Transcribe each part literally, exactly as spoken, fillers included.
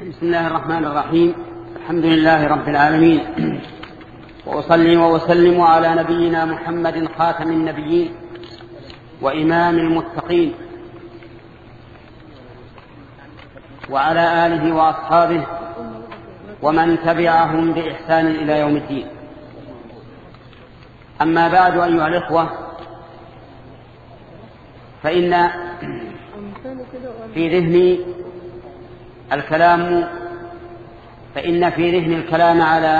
بسم الله الرحمن الرحيم. الحمد لله رب العالمين، وأصلي وأسلم على نبينا محمد خاتم النبيين وإمام المتقين، وعلى آله وأصحابه ومن تبعهم بإحسان إلى يوم الدين. أما بعد، أيها الإخوة، فإن في ذهني الكلام فإن في ذهن الكلام على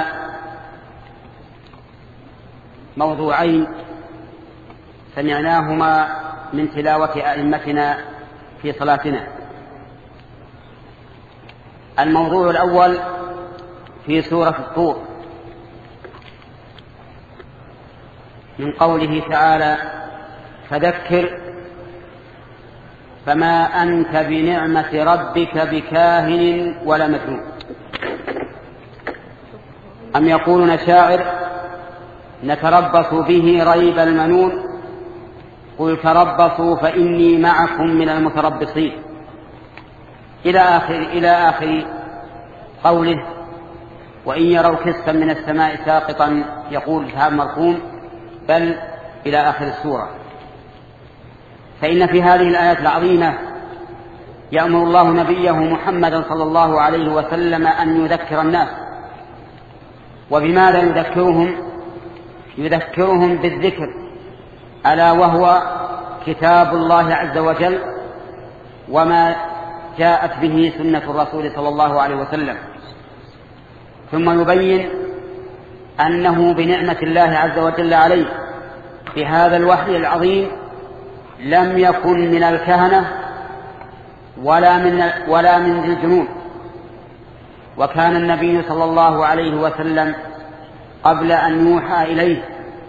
موضوعين سمعناهما من تلاوة أئمتنا في صلاتنا. الموضوع الأول في سورة الطور، من قوله تعالى: فذكر فما أنت بنعمة ربك بكاهن ولا مجنون. أم يقولون شاعر نتربص به ريب المنون، قل تربصوا فإني معكم من المتربصين، إلى آخر, إلى آخر قوله: وإن يروا كسفا من السماء ساقطا يقول شهاب مرقوم، بل إلى آخر السورة. فإن في هذه الآيات العظيمة يأمر الله نبيه محمدا صلى الله عليه وسلم أن يذكر الناس. وبماذا يذكرهم؟ يذكرهم بالذكر، ألا وهو كتاب الله عز وجل وما جاءت به سنة الرسول صلى الله عليه وسلم، ثم يبين أنه بنعمة الله عز وجل عليه بهذا الوحي العظيم لم يكن من الكهنة ولا من ولا من الجنون. وكان النبي صلى الله عليه وسلم قبل أن يوحى إليه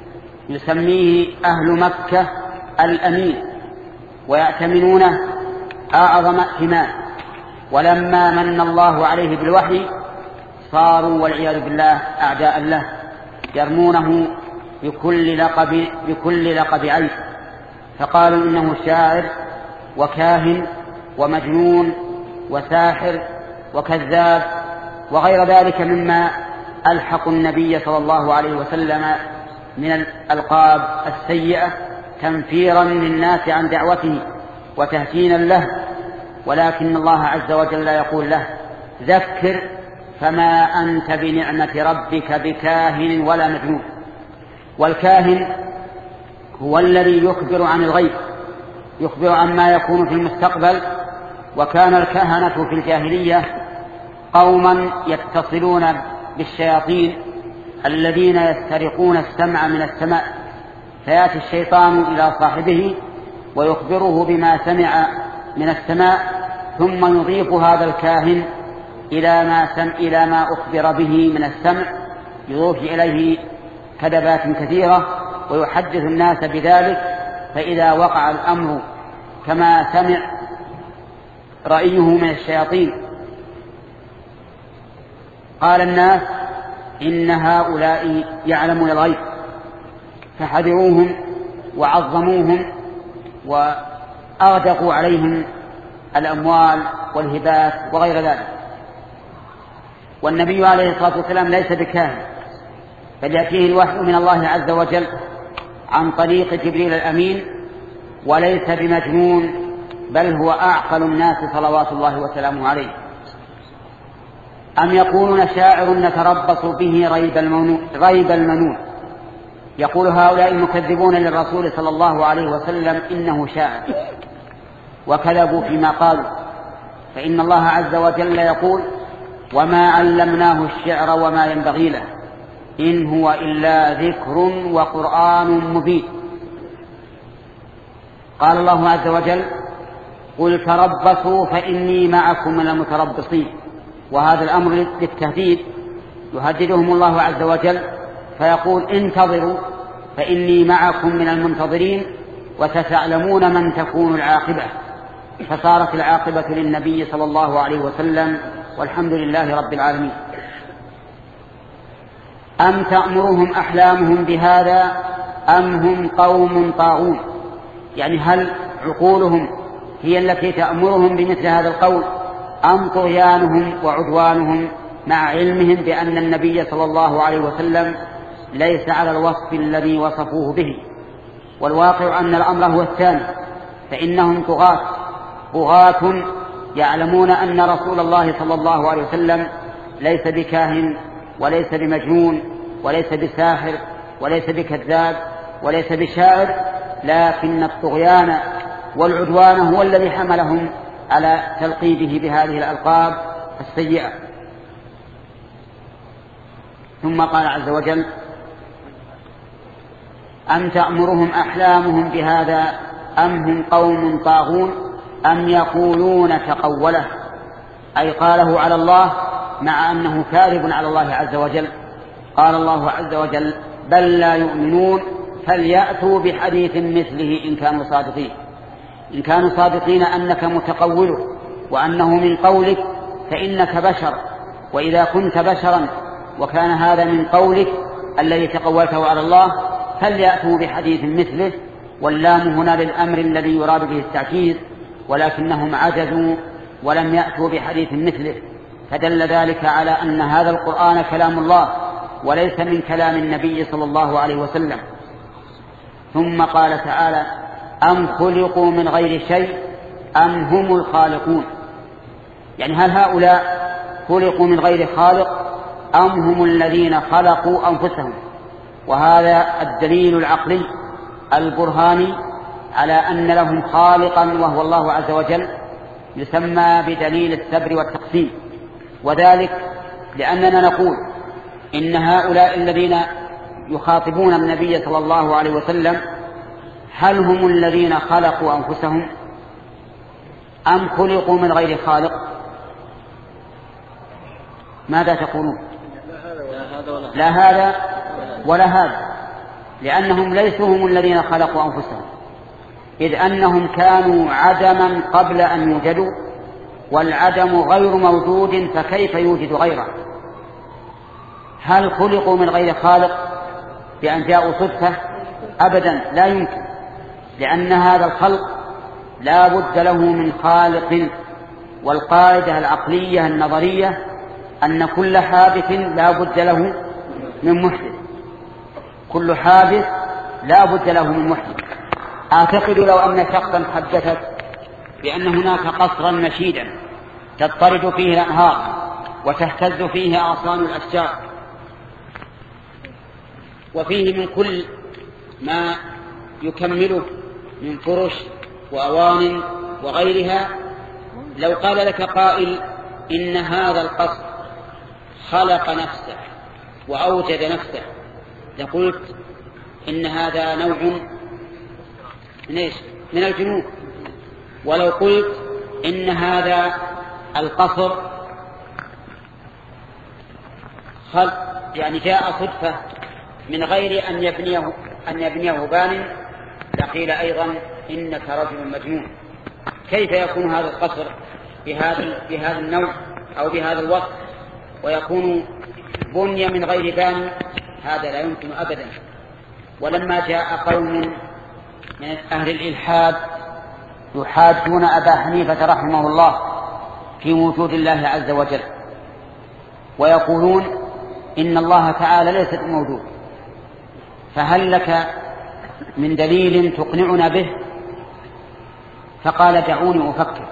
يسميه أهل مكة الأمين، ويأتمنونه أعظم ائتمان. ولما من الله عليه بالوحي صاروا والعياذ بالله أعداء له، يرمونه بكل لقب بكل لقب عيب، فقالوا إنه شاعر وكاهن ومجنون وساحر وكذاب وغير ذلك مما ألحق النبي صلى الله عليه وسلم من الألقاب السيئة تنفيرا للناس عن دعوته وتهجينا له. ولكن الله عز وجل يقول له: ذكر فما أنت بنعمة ربك بكاهن ولا مجنون. والكاهن هو الذي يخبر عن الغيب، يخبر عما يكون في المستقبل. وكان الكهنة في الجاهلية قوما يتصلون بالشياطين الذين يسترقون السمع من السماء، فيأتي الشيطان إلى صاحبه ويخبره بما سمع من السماء، ثم يضيف هذا الكاهن إلى ما, سمع إلى ما أخبر به من السمع، يضيف إليه كذبات كثيرة ويحدث الناس بذلك. فإذا وقع الأمر كما سمع رأيه من الشياطين قال الناس: إن هؤلاء يعلمون الغيب، فحذروهم وعظموهم وأغدقوا عليهم الأموال والهبات وغير ذلك. والنبي عليه الصلاة والسلام ليس بكاهن، بل يأتيه الوحي من الله عز وجل عن طريق جبريل الأمين، وليس بمجنون، بل هو أعقل الناس صلوات الله وسلامه عليه. أم يقولون شاعر نتربص به ريب المنون, ريب المنون. يقول هؤلاء المكذبون للرسول صلى الله عليه وسلم إنه شاعر، وكذبوا فيما قالوا. فإن الله عز وجل يقول: وما علمناه الشعر وما ينبغي له إن هو إلا ذكر وقرآن مبين. قال الله عز وجل: قل تربصوا فإني معكم من المتربصين. وهذا الأمر للتهديد، يهددهم الله عز وجل فيقول: انتظروا فإني معكم من المنتظرين وستعلمون من تكون العاقبة. فصارت العاقبة للنبي صلى الله عليه وسلم، والحمد لله رب العالمين. أم تأمرهم أحلامهم بهذا أم هم قوم طاغون؟ يعني هل عقولهم هي التي تأمرهم بمثل هذا القول، أم طغيانهم وعدوانهم مع علمهم بأن النبي صلى الله عليه وسلم ليس على الوصف الذي وصفوه به. والواقع أن الأمر هو الثاني، فإنهم طغاة طغاة يعلمون أن رسول الله صلى الله عليه وسلم ليس بكاهن وليس بمجنون وليس بساحر وليس بكذاب وليس بشاعر، لكن الطغيان والعدوان هو الذي حملهم على تلقيبه بهذه الألقاب السيئة. ثم قال عز وجل: أم تأمرهم أحلامهم بهذا أم هم قوم طاغون أم يقولون تقوله، أي قاله على الله مع أنه كاذب على الله عز وجل. قال الله عز وجل: بل لا يؤمنون فليأتوا بحديث مثله إن كانوا صادقين. إن كانوا صادقين أنك متقوله وأنه من قولك فإنك بشر، وإذا كنت بشرا وكان هذا من قولك الذي تقولته على الله فليأتوا بحديث مثله. واللام هنا للأمر الذي يراد به التعكيد، ولكنهم عجزوا ولم يأتوا بحديث مثله، فدل ذلك على أن هذا القرآن كلام الله وليس من كلام النبي صلى الله عليه وسلم. ثم قال تعالى: أم خلقوا من غير شيء أم هم الخالقون، يعني هل هؤلاء خلقوا من غير خالق أم هم الذين خلقوا أنفسهم؟ وهذا الدليل العقلي البرهاني على أن لهم خالقا وهو الله عز وجل، يسمى بدليل السبر والتقسيم. وذلك لأننا نقول إن هؤلاء الذين يخاطبون النبي صلى الله عليه وسلم هل هم الذين خلقوا أنفسهم أم خلقوا من غير خالق؟ ماذا تقولون؟ لا هذا ولا هذا، لأنهم ليسوا هم الذين خلقوا أنفسهم، إذ أنهم كانوا عدما قبل أن يوجدوا، والعدم غير موجود فكيف يوجد غيره؟ هل خلقوا من غير خالق بأن جاءوا صدفة؟ أبدا، لا يمكن، لأن هذا الخلق لا بد له من خالق. والقاعدة العقلية النظرية أن كل حادث لا بد له من محدث، كل حادث لا بد له من محدث. أعتقد لو أن شخصا حدثت بأن هناك قصرا مشيدا تضطرد فيه الأنهار وتهتز فيه أغصان الأشجار وفيه من كل ما يكمله من فرش وأوان وغيرها، لو قال لك قائل إن هذا القصر خلق نفسه وأوجد نفسه لقلت إن هذا نوع من إيش؟ من الجنون. ولو قلت إن هذا القصر خلق يعني جاء صدفة من غير أن يبنيه أن يبنيه بان لقيل أيضا إنك رجل مجنون. كيف يكون هذا القصر بهذا بهذا النوع أو بهذا الوقت ويكون بني من غير بان؟ هذا لا يمكن أبدا. ولما جاء قوم من أهل الإلحاد يحاجون أبا حنيفة رحمه الله في وجود الله عز وجل ويقولون إن الله تعالى ليس موجود، فهل لك من دليل تقنعنا به؟ فقال دعوني أفكر،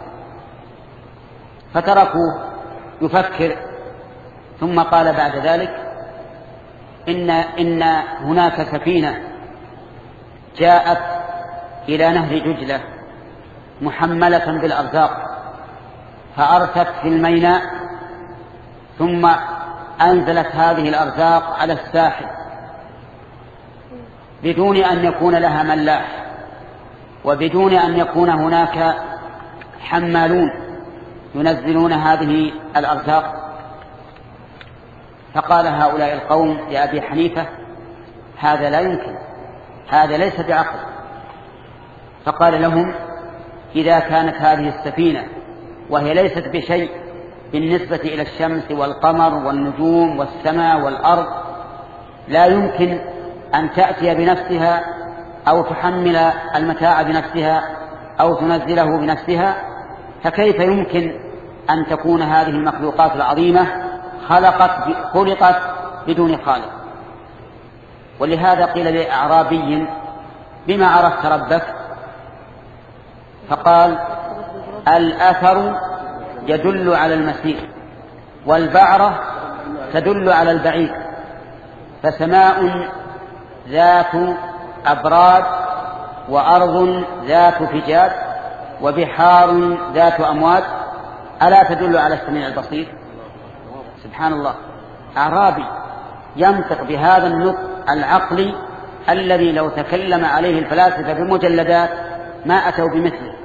فتركوه يفكر، ثم قال بعد ذلك إن, إن هناك سفينة جاءت إلى نهر دجلة محملة بالأرزاق فأرست في الميناء ثم أنزلت هذه الأرزاق على الساحل بدون أن يكون لها ملاح وبدون أن يكون هناك حمالون ينزلون هذه الأرزاق. فقال هؤلاء القوم لأبي حنيفة هذا لا يمكن، هذا ليس بعقل. فقال لهم إذا كانت هذه السفينة وهي ليست بشيء بالنسبة إلى الشمس والقمر والنجوم والسماء والأرض لا يمكن أن تأتي بنفسها أو تحمل المتاع بنفسها أو تنزله بنفسها، فكيف يمكن أن تكون هذه المخلوقات العظيمة خلقت خلقت بدون خالق. ولهذا قيل لأعرابي بما عرفت ربك؟ فقال الأثر يدل على المسير، والبعرة تدل على البعيد، فسماء ذات أبراد، وأرض ذات فجاج، وبحار ذات أمواج، ألا تدل على السميع البصير؟ سبحان الله، أعرابي ينطق بهذا النطق العقلي الذي لو تكلم عليه الفلاسفة بمجلدات ما أتوا بمثله.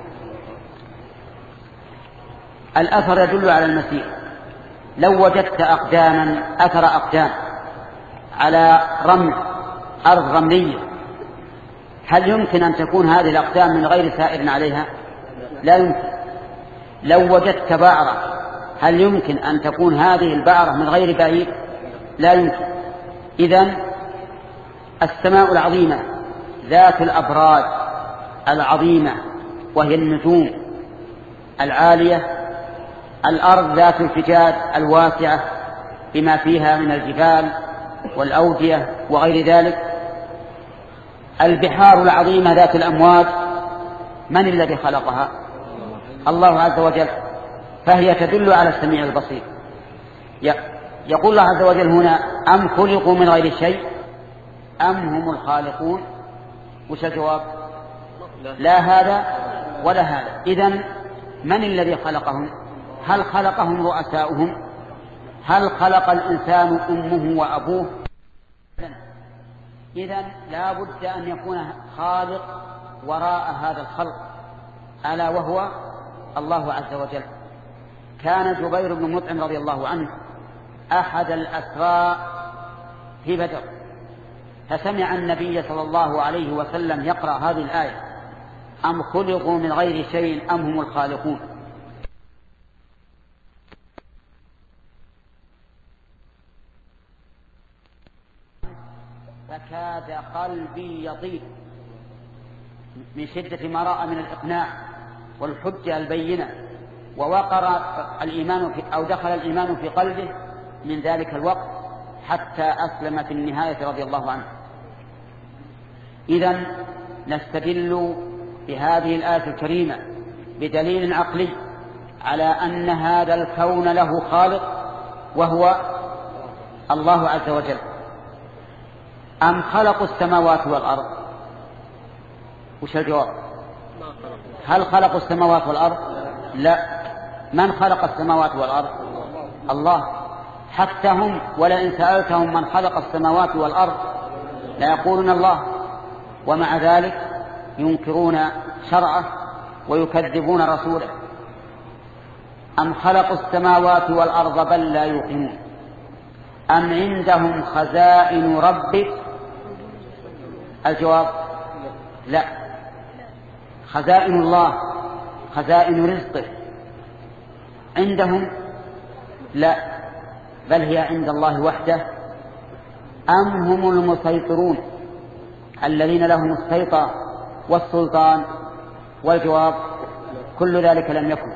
الأثر يدل على المسير. لو وجدت أقداما أثر أقدام على رمل أرض رملية، هل يمكن أن تكون هذه الأقدام من غير سائر عليها؟ لا يمكن. لو وجدت بعرة، هل يمكن أن تكون هذه البعرة من غير بعيد؟ لا يمكن. إذن السماء العظيمة ذات الأبراج العظيمة وهي النجوم العالية، الأرض ذات الفجاج الواسعة بما فيها من الجبال والأودية وغير ذلك، البحار العظيمة ذات الأمواج، من الذي خلقها؟ الله عز وجل، فهي تدل على السميع البصير. يقول الله عز وجل هنا أم خلقوا من غير شيء أم هم الخالقون؟ وش الجواب؟ لا هذا ولا هذا. إذن من الذي خلقهم؟ هل خلقهم رؤساؤهم؟ هل خلق الإنسان أمه وأبوه؟ إذن لا بد أن يكون خالق وراء هذا الخلق، ألا وهو الله عز وجل. كان جبير بن مطعم رضي الله عنه أحد الأسرى في بدر، فسمع النبي صلى الله عليه وسلم يقرأ هذه الآية أم خلقوا من غير شيء أم هم الخالقون. فكاد قلبي يطير من شدة ما رأى من الإقناع والحجة البينة، ووقر الإيمان في أو دخل الإيمان في قلبه من ذلك الوقت حتى أسلم في النهاية رضي الله عنه. إذن نستدل بهذه الآية الكريمة بدليل عقلي على أن هذا الكون له خالق وهو الله عز وجل. أم خلقوا السماوات والأرض؟ وش الجواب؟ هل خلقوا السماوات والأرض؟ لا. من خلق السماوات والأرض؟ الله. حتى هم ولئن سألتهم من خلق السماوات والأرض لا يقولون الله، ومع ذلك ينكرون شرعه ويكذبون رسوله. أم خلقوا السماوات والأرض بل لا يوقنون أم عندهم خزائن ربك؟ الجواب لا. خزائن الله، خزائن رزقه عندهم؟ لا، بل هي عند الله وحده. أم هم المسيطرون الذين لهم السيطرة والسلطان؟ والجواب كل ذلك لم يكن.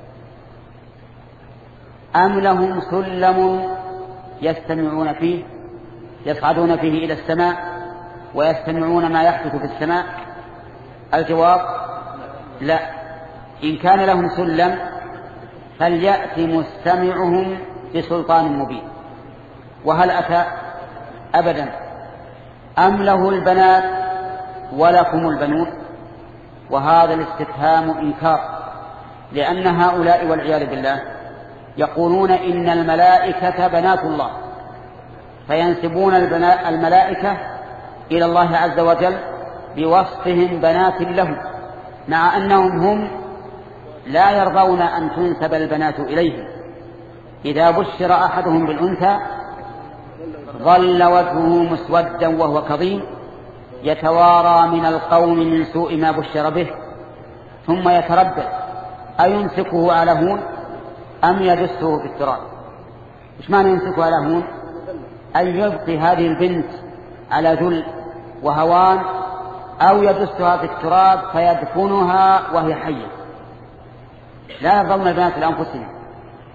أم لهم سلم يستمعون فيه، يصعدون فيه إلى السماء ويستمعون ما يحدث في السماء؟ الجواب لا. إن كان لهم سلم فليأت مستمعهم بسلطان مبين، وهل أتى؟ أبدا. أم له البنات ولكم البنون؟ وهذا الاستفهام إنكار، لأن هؤلاء والعياذ بالله يقولون إن الملائكة بنات الله، فينسبون الملائكة إلى الله عز وجل بوصفهم بنات له، مع أنهم هم لا يرضون أن تنسب البنات إليهم. إذا بشر أحدهم بالأنثى ظل وجهه مسودا وهو كظيم يتوارى من القوم من سوء ما بشر به، ثم يتردد أيمسكه على هون أم يدسه في التراب؟ إيش معنى يمسكه على هون؟ أن يبقي هذه البنت على ذل وهوان، أو يدسها في التراب فيدفنها وهي حية. لا يرضون البنات لأنفسهم،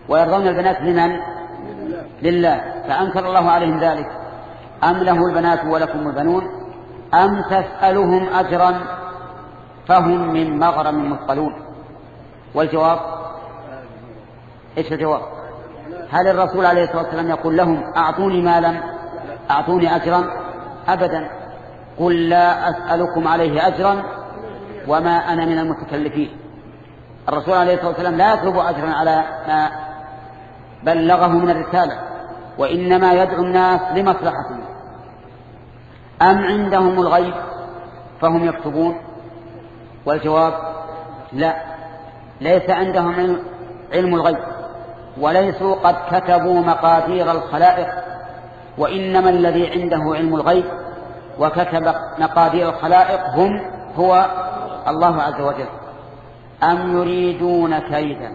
ويرضون البنات لمن؟ لله، فأنكر الله عليهم ذلك. أم له البنات ولكم البنون أم تسألهم أجرا فهم من مغرم مثقلون. والجواب إيش الجواب؟ هل الرسول عليه الصلاة والسلام يقول لهم أعطوني مالا أعطوني أجرا؟ أبدا. قل لا أسألكم عليه أجرا وما أنا من المتكلفين. الرسول عليه الصلاة والسلام لا يطلب أجرا على ما بلغه من الرسالة، وإنما يدعو الناس لمصلحتهم. أم عندهم الغيب فهم يكتبون؟ والجواب لا، ليس عندهم علم الغيب، وليسوا قد كتبوا مقادير الخلائق، وإنما الذي عنده علم الغيب وكتب مقادير الخلائق هم هو الله عز وجل. أم يريدون كيدا،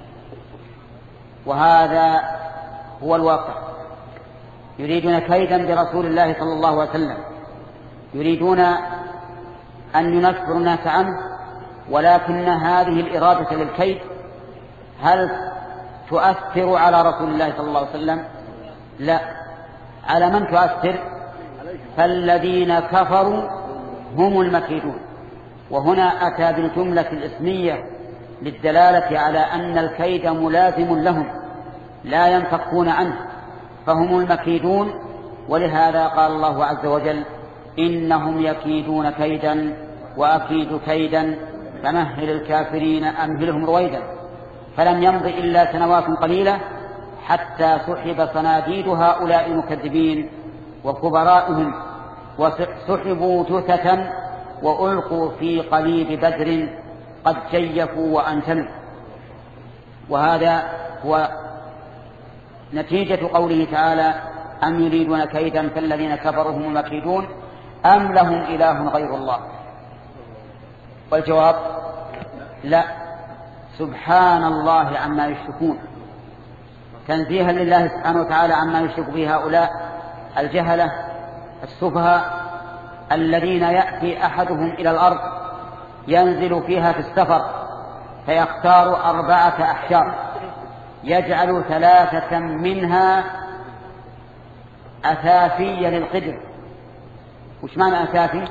وهذا هو الواقع، يريدون كيدا برسول الله صلى الله عليه وسلم، يريدون أن ينفروا الناس عنه. ولكن هذه الإرادة للكيد هل تؤثر على رسول الله صلى الله عليه وسلم؟ لا. على من تؤثر؟ فالذين كفروا هم المكيدون. وهنا أتى بالجملة الإسمية للدلالة على أن الكيد ملازم لهم لا ينفكون عنه، فهم المكيدون. ولهذا قال الله عز وجل إنهم يكيدون كيدا وأكيد كيدا فمهل الكافرين أمهلهم رويدا. فلم يمض إلا سنوات قليلة حتى سحب صناديد هؤلاء المكذبين وكبرائهم، وسحبوا جثة وألقوا في قليب بدر قد جيفوا وأنتنوا. وهذا هو نتيجة قوله تعالى أم يريدون كيدا فالذين كفروا هم المكيدون أم لهم إله غير الله. والجواب لا، سبحان الله عما يشركون، تنزيها لله سبحانه وتعالى عما يشرك به هؤلاء الجهلة السفهاء الذين يأتي أحدهم إلى الأرض ينزل فيها في السفر فيختار أربعة أحجار يجعل ثلاثة منها أثافية للقدر. وش معنى أثافي؟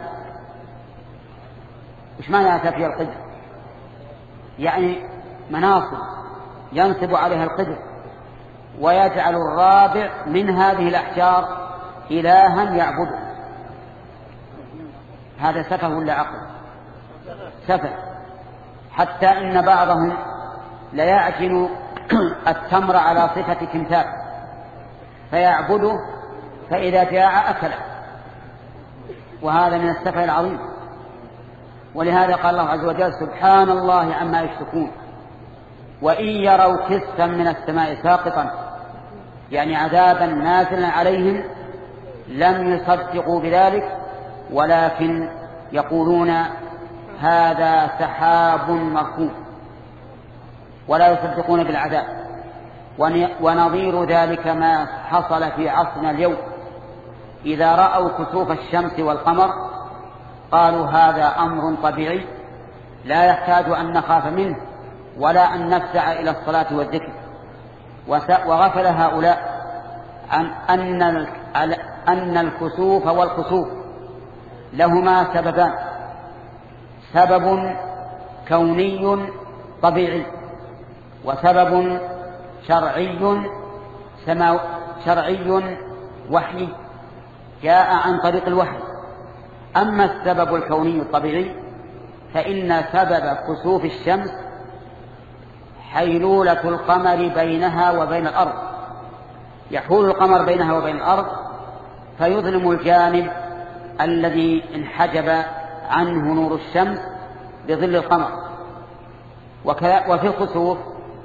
وش معنى أثافية القدر؟ يعني مناصب ينصب عليها القدر، ويجعل الرابع من هذه الأحجار إلها يعبده. هذا سفه ولا عقل؟ سفه. حتى إن بعضهم ليعجن التمر على صفة تمثال فيعبده، فإذا جاع أكله، وهذا من السفه العظيم. ولهذا قال الله عز وجل سبحان الله عما يشركون. وإن يروا كسفا من السماء ساقطا، يعني عذابا نازلا عليهم، لم يصدقوا بذلك، ولكن يقولون هذا سحاب مركوب، ولا يصدقون بالعذاب. ونظير ذلك ما حصل في عصرنا اليوم، إذا رأوا كسوف الشمس والقمر قالوا هذا أمر طبيعي لا يحتاج أن نخاف منه ولا أن نفزع إلى الصلاة والذكر. وغفل هؤلاء عن أن أن الكسوف والخسوف لهما سببان: سبب كوني طبيعي، وسبب شرعي سماوي شرعي وحي جاء عن طريق الوحي. أما السبب الكوني الطبيعي فإن سبب كسوف الشمس حيلولة القمر بينها وبين الأرض، يحول القمر بينها وبين الأرض فيظلم الجانب الذي انحجب عنه نور الشمس بظل القمر. وفي الخسوف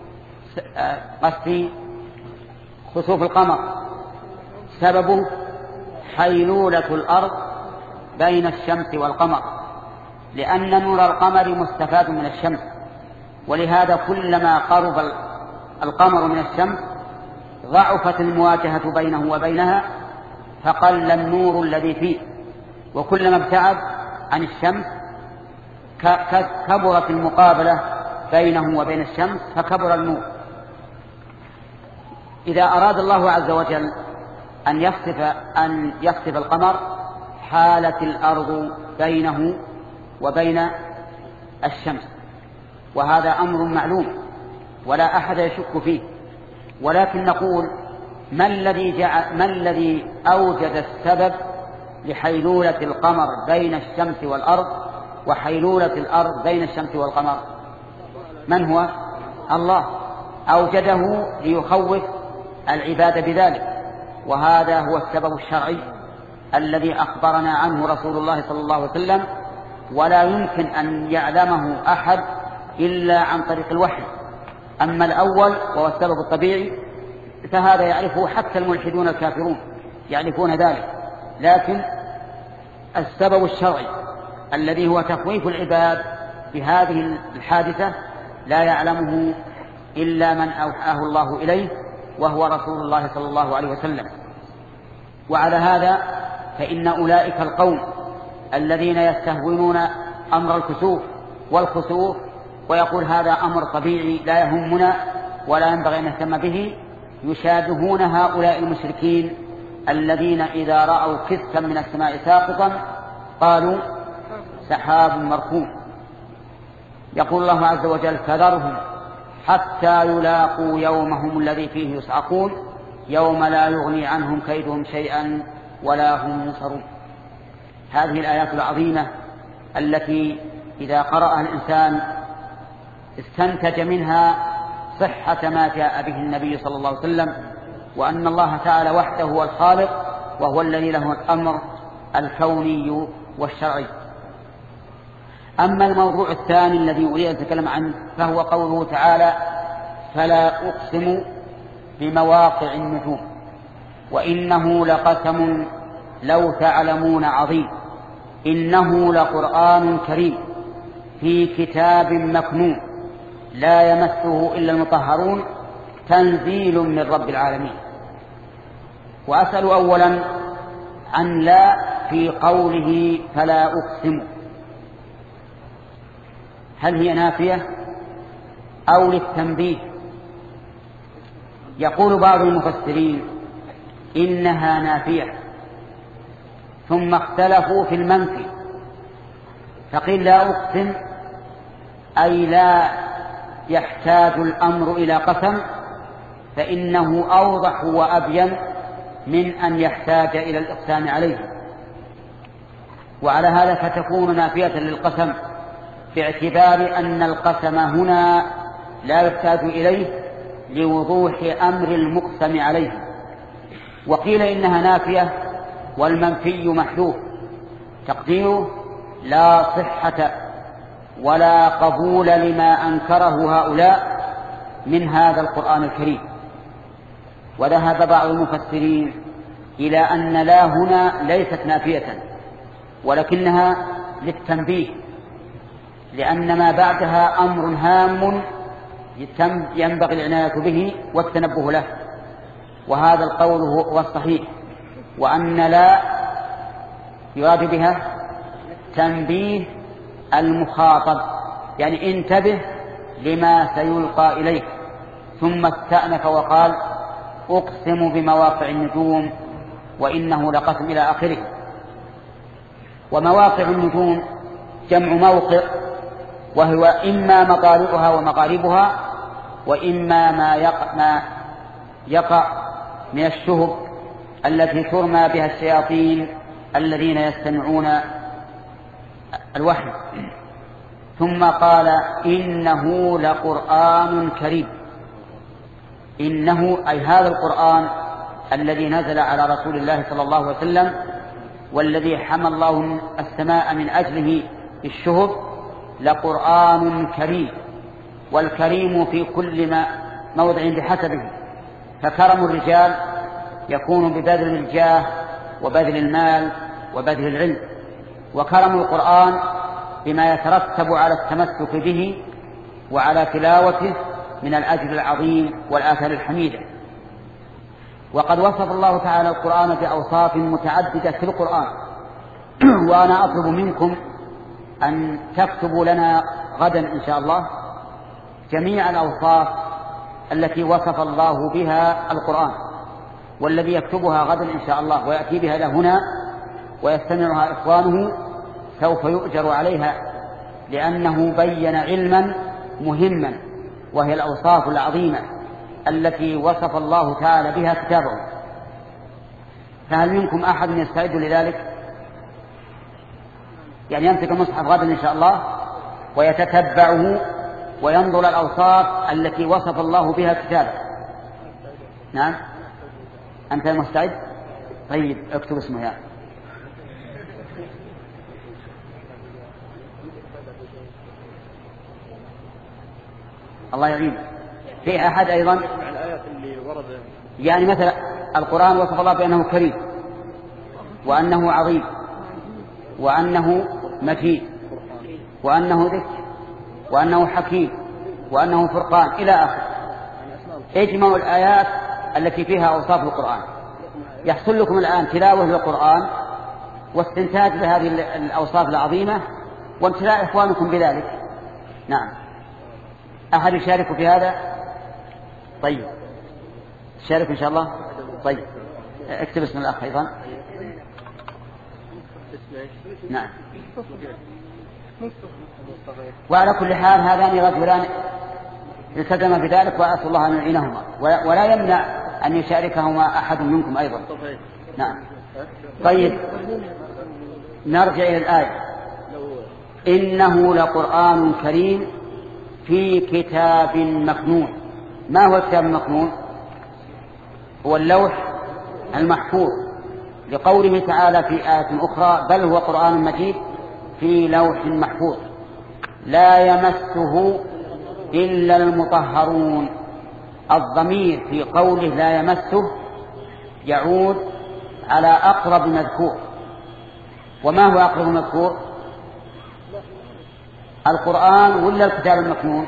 قصدي خسوف القمر سببه حيلولة الأرض بين الشمس والقمر، لأن نور القمر مستفاد من الشمس، ولهذا كلما قرب القمر من الشمس ضعفت المواجهة بينه وبينها فقل النور الذي فيه، وكلما ابتعد عن الشمس كبرت المقابلة بينه وبين الشمس فكبر النور. إذا أراد الله عز وجل أن يخسف, أن يخسف القمر حالت الأرض بينه وبين الشمس، وهذا أمر معلوم ولا أحد يشك فيه، ولكن نقول ما الذي جعل ما الذي أوجد السبب لحيلولة القمر بين الشمس والأرض وحيلولة الأرض بين الشمس والقمر؟ من هو؟ الله أوجده ليخوف العباد بذلك، وهذا هو السبب الشرعي الذي أخبرنا عنه رسول الله صلى الله عليه وسلم، ولا يمكن أن يعلمه أحد إلا عن طريق الوحي. أما الأول وهو السبب الطبيعي فهذا يعرفه حتى الملحدون الكافرون يعرفون ذلك، لكن السبب الشرعي الذي هو تخويف العباد بهذه الحادثة لا يعلمه إلا من أوحاه الله إليه وهو رسول الله صلى الله عليه وسلم. وعلى هذا فإن أولئك القوم الذين يستهونون أمر الكسوف والخسوف ويقول هذا أمر طبيعي لا يهمنا ولا ينبغي أن نهتم به، يشابهون هؤلاء المشركين الذين إذا رأوا كسفا من السماء ساقطا قالوا سحاب مركوم. يقول الله عز وجل فذرهم حتى يلاقوا يومهم الذي فيه يصعقون يوم لا يغني عنهم كيدهم شيئا ولا هم ينصرون. هذه الآيات العظيمة التي إذا قرأها الإنسان استنتج منها صحة ما جاء به النبي صلى الله عليه وسلم، وأن الله تعالى وحده هو الخالق وهو الذي له الأمر الكوني والشرعي. أما الموضوع الثاني الذي أريد أن أتكلم عنه فهو قوله تعالى فلا أقسم بمواقع النجوم وإنه لقسم لو تعلمون عظيم إنه لقرآن كريم في كتاب مكنون لا يمسه إلا المطهرون تنزيل من رب العالمين. وأسأل أولا عن لا في قوله فلا أقسم، هل هي نافية أو للتنبيه؟ يقول بعض المفسرين إنها نافية، ثم اختلفوا في المنفي فقيل لا أقسم أي لا يحتاج الأمر إلى قسم، فإنه أوضح وأبين من أن يحتاج إلى الإقسام عليه، وعلى هذا فتكون نافية للقسم باعتبار أن القسم هنا لا يحتاج إليه لوضوح أمر المقسم عليه. وقيل إنها نافية والمنفي محذوف تقديره لا صحة ولا قبول لما أنكره هؤلاء من هذا القرآن الكريم. وذهب بعض المفسرين إلى أن لا هنا ليست نافية ولكنها للتنبيه، لأن ما بعدها أمر هام ينبغي العناية به والتنبه له، وهذا القول هو الصحيح، وأن لا يراد بها تنبيه المخاطب، يعني انتبه لما سيلقى إليك. ثم استأنف وقال أقسم بمواقع النجوم وإنه لقسم إلى آخره. ومواقع النجوم جمع موقع، وهو إما مطالعها ومغاربها وإما ما يقع, ما يقع من الشهب التي ترمى بها الشياطين الذين يستمعون الوحي. ثم قال إنه لقرآن كريم، إنه أي هذا القرآن الذي نزل على رسول الله صلى الله عليه وسلم والذي حمى الله السماء من أجله الشهب لقرآن كريم. والكريم في كل ما موضع بحسبه، فكرم الرجال يكون ببذل الجاه وبذل المال وبذل العلم، وكرم القرآن بما يترتب على التمسك به وعلى تلاوته من الأجر العظيم والآثار الحميدة. وقد وصف الله تعالى القرآن بأوصاف متعددة في القرآن، وأنا أطلب منكم أن تكتبوا لنا غدا إن شاء الله جميع الأوصاف التي وصف الله بها القرآن، والذي يكتبها غدا إن شاء الله ويأتي بها إلى هنا ويستمعها إخوانه سوف يؤجر عليها، لأنه بين علما مهما، وهي الأوصاف العظيمة التي وصف الله تعالى بها كتابه. فهل منكم أحد يستعد لذلك؟ يعني يمسك المصحف غدا إن شاء الله ويتتبعه وينظر الأوصاف التي وصف الله بها كتابه. نعم، أنت المستعد؟ طيب اكتب اسمه يعني. الله يعين. في أحد أيضا يعني مثلا القرآن وصف الله بأنه كريم وأنه عظيم وأنه مجيد وأنه ذكر وأنه حكيم وأنه فرقان إلى آخر. اجمعوا الآيات التي فيها أوصاف القرآن. يحصل لكم الآن تلاوة للقرآن واستنتاج لهذه الأوصاف العظيمة وامتلاء إخوانكم بذلك. نعم، أحد يشارك في هذا؟ طيب شارك إن شاء الله. طيب اكتب اسم الأخ أيضا. نعم. وعلى كل حال هذان رجلان التزم بذلك وأسأل الله أن يعينهما ولا يمنع أن يشاركهما أحد منكم أيضا. نعم. طيب نرجع إلى الآية. إنه لقرآن كريم في كتاب مكنون. ما هو الكتاب المكنون؟ هو اللوح المحفوظ، لقوله تعالى في آية أخرى بل هو قرآن مجيد في لوح محفوظ لا يمسه إلا المطهرون. الضمير في قوله لا يمسه يعود على أقرب مذكور. وما هو أقرب مذكور؟ القرآن ولا الكتاب المكنون؟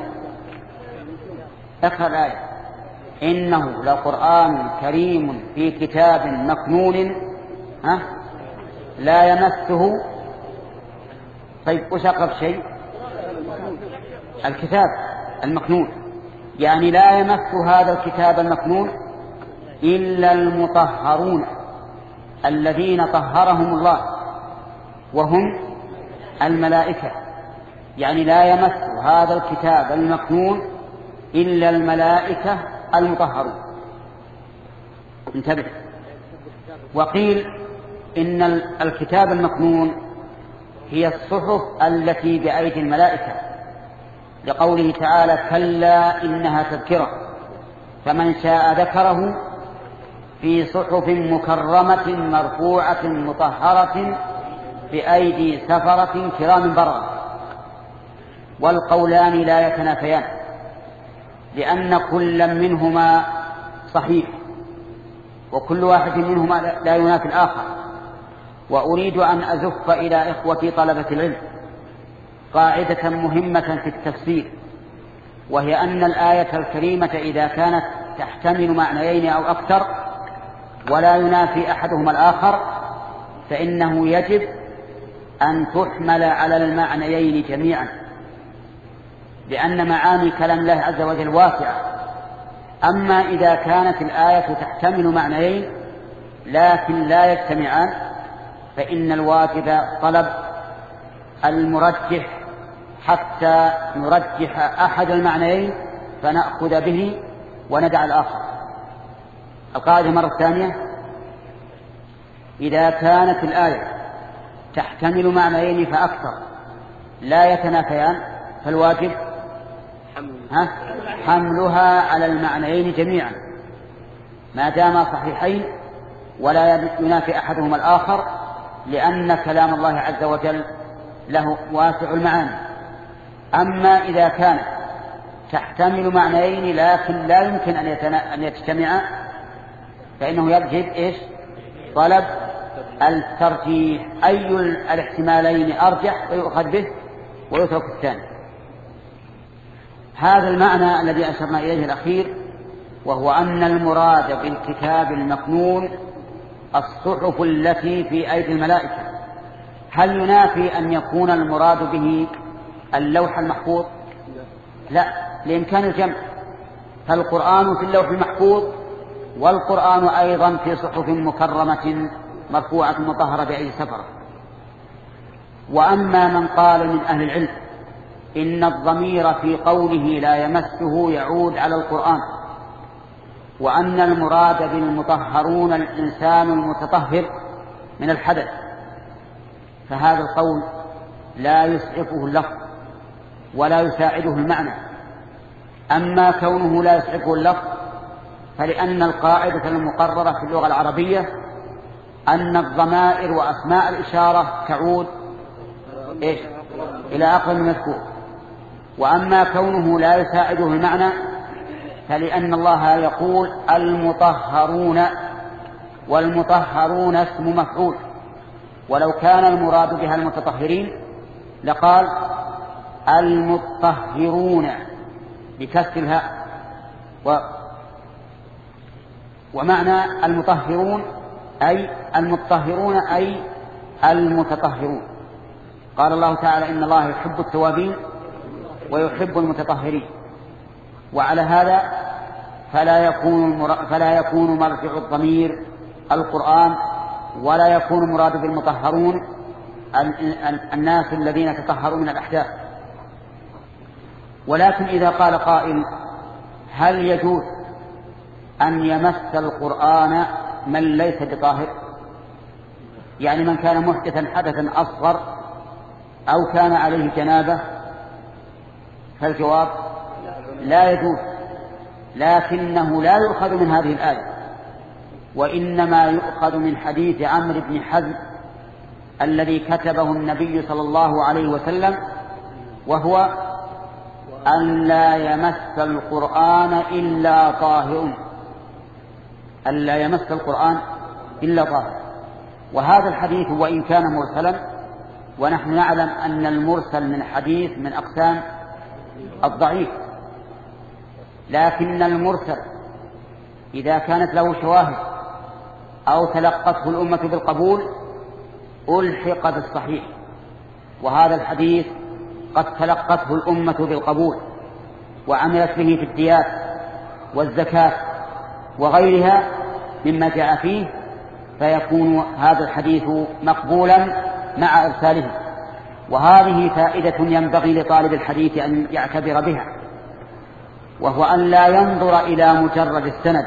اقرأ الآية. إنه لقرآن كريم في كتاب مكنون ها لا يمسه. طيب وش أقرب شيء؟ الكتاب المكنون، يعني لا يمس هذا الكتاب المكنون إلا المطهرون الذين طهرهم الله وهم الملائكة. يعني لا يمس هذا الكتاب المكنون إلا الملائكة المطهرون. انتبه. وقيل إن الكتاب المكنون هي الصحف التي بأيدي الملائكة، لقوله تعالى كلا إنها تذكرة فمن شاء ذكره في صحف مكرمة مرفوعة مطهرة بأيدي سفرة كرام بررة. والقولان لا يتنافيان لأن كل منهما صحيح وكل واحد منهما لا ينافي الآخر. وأريد أن أزف إلى إخوتي طلبة العلم قاعدة مهمة في التفسير، وهي أن الآية الكريمة إذا كانت تحتمل معنيين أو أكثر ولا ينافي أحدهما الآخر فإنه يجب أن تحمل على المعنيين جميعا، لأن معاني كلام الله عز وجل واسعة. أما إذا كانت الآية تحتمل معنيين لكن لا يجتمعان فإن الواجب طلب المرجح حتى نرجح أحد المعنيين فنأخذ به وندع الآخر. القاعدة مرة ثانية: إذا كانت الآية تحتمل معنيين فأكثر لا يتنافيان فالواجب ها حملها على المعنيين جميعا ما دام صحيحين ولا ينافي أحدهما الآخر، لأن كلام الله عز وجل له واسع المعاني. أما إذا كانت تحتمل معنيين لكن لا يمكن أن يجتمعا فإنه يجب إيش؟ طلب الترجيح، أي الاحتمالين أرجح ويؤخذ به ويترك الثاني. هذا المعنى الذي أشرنا إليه الأخير، وهو أن المراد بالكتاب المكنون الصحف التي في أيدي الملائكة. هل ينافي أن يكون المراد به اللوح المحفوظ؟ لا، لإمكان الجمع. فالقرآن في اللوح المحفوظ، والقرآن أيضا في صحف مكرمة مرفوعة مطهرة بأي سفرة. وأما من قال من أهل العلم إن الضمير في قوله لا يمسه يعود على القرآن، وأن المراد بالمطهرون الإنسان المتطهر من الحدث، فهذا القول لا يسعفه اللفظ ولا يساعده المعنى. أما كونه لا يسعفه اللفظ فلأن القاعدة المقررة في اللغة العربية أن الضمائر وأسماء الإشارة تعود إيش؟ إلى أقرب المذكور. وأما كونه لا يساعده المعنى فلأن الله يقول المطهرون، والمطهرون اسم مفعول، ولو كان المراد بها المتطهرين لقال المطهرون بكسر الهاء. و ومعنى المطهرون أي المطهرون أي المتطهرون. قال الله تعالى إن الله يحب التوابين ويحب المتطهرين. وعلى هذا فلا يكون فلا يكون مرجع الضمير القرآن، ولا يكون مراد بالمطهرون الناس الذين تطهروا من الأحداث. ولكن إذا قال قائل هل يجوز أن يمس القرآن من ليس بطاهر، يعني من كان محدثا حدثا أصغر أو كان عليه جنابة؟ فالجواب لا يجوز، لكنه لا يؤخذ من هذه الآية، وإنما يؤخذ من حديث عمرو بن حزم الذي كتبه النبي صلى الله عليه وسلم، وهو أن لا يمس القرآن إلا طاهر، أن لا يمس القرآن إلا طاهر. وهذا الحديث وإن كان مرسلا، ونحن نعلم أن المرسل من حديث من أقسام الضعيف، لكن المرسل إذا كانت له شواهد أو تلقته الأمة بالقبول ألحق بالصحيح، وهذا الحديث قد تلقته الأمة بالقبول وعملت به في الديات والزكاة وغيرها مما جاء فيه، فيكون هذا الحديث مقبولا مع إرساله. وهذه فائدة ينبغي لطالب الحديث أن يعتبر بها، وهو أن لا ينظر إلى مجرد السند،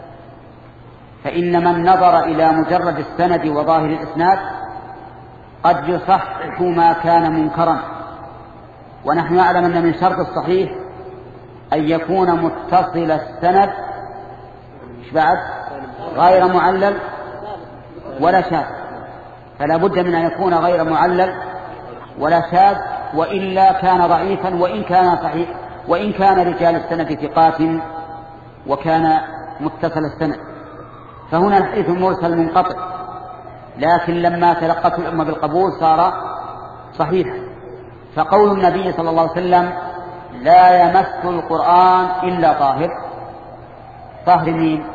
فإن من نظر إلى مجرد السند وظاهر الإسناد قد يصحح ما كان منكرا. ونحن نعلم أن من شرط الصحيح أن يكون متصل السند بعد غير معلل ولا شاذ، فلا بد من أن يكون غير معلل ولا شاذ، وإلا كان ضعيفا وإن كان صحيح، وإن كان رجال السند ثقات وكان متصل السند. فهنا الحديث المرسل منقطع، لكن لما تلقته الأمة بالقبول صار صحيحا. فقول النبي صلى الله عليه وسلم لا يمس القرآن إلا طاهر، طاهر مين؟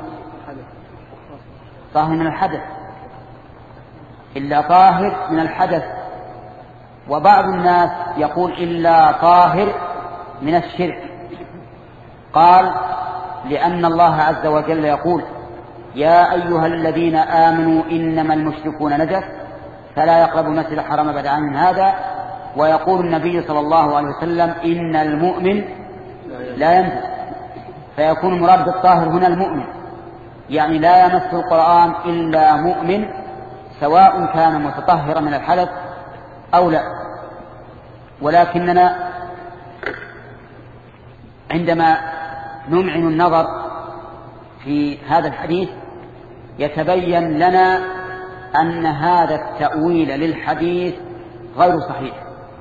طاهر من الحدث، إلا طاهر من الحدث. وبعض الناس يقول إلا طاهر من الشرك. قال لأن الله عز وجل يقول يا أيها الذين آمنوا إنما المشركون نجس فلا يقربوا المسجد الحرام بعد عام هذا. ويقول النبي صلى الله عليه وسلم إن المؤمن لا ينجس، فيكون المراد بالطاهر هنا المؤمن، يعني لا يمس القرآن إلا مؤمن، سواء كان متطهرا من الحدث أو لا. ولكننا عندما نمعن النظر في هذا الحديث يتبين لنا أن هذا التأويل للحديث غير صحيح،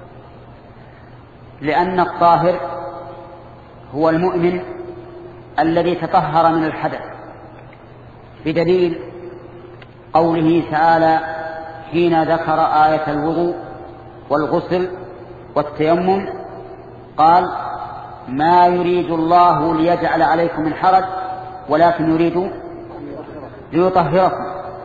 لأن الطاهر هو المؤمن الذي تطهر من الحدث، بدليل قوله تعالى حين ذكر آية الوضوء والغسل والتيمم قال ما يريد الله ليجعل عليكم من حرج ولكن يريد ليطهركم.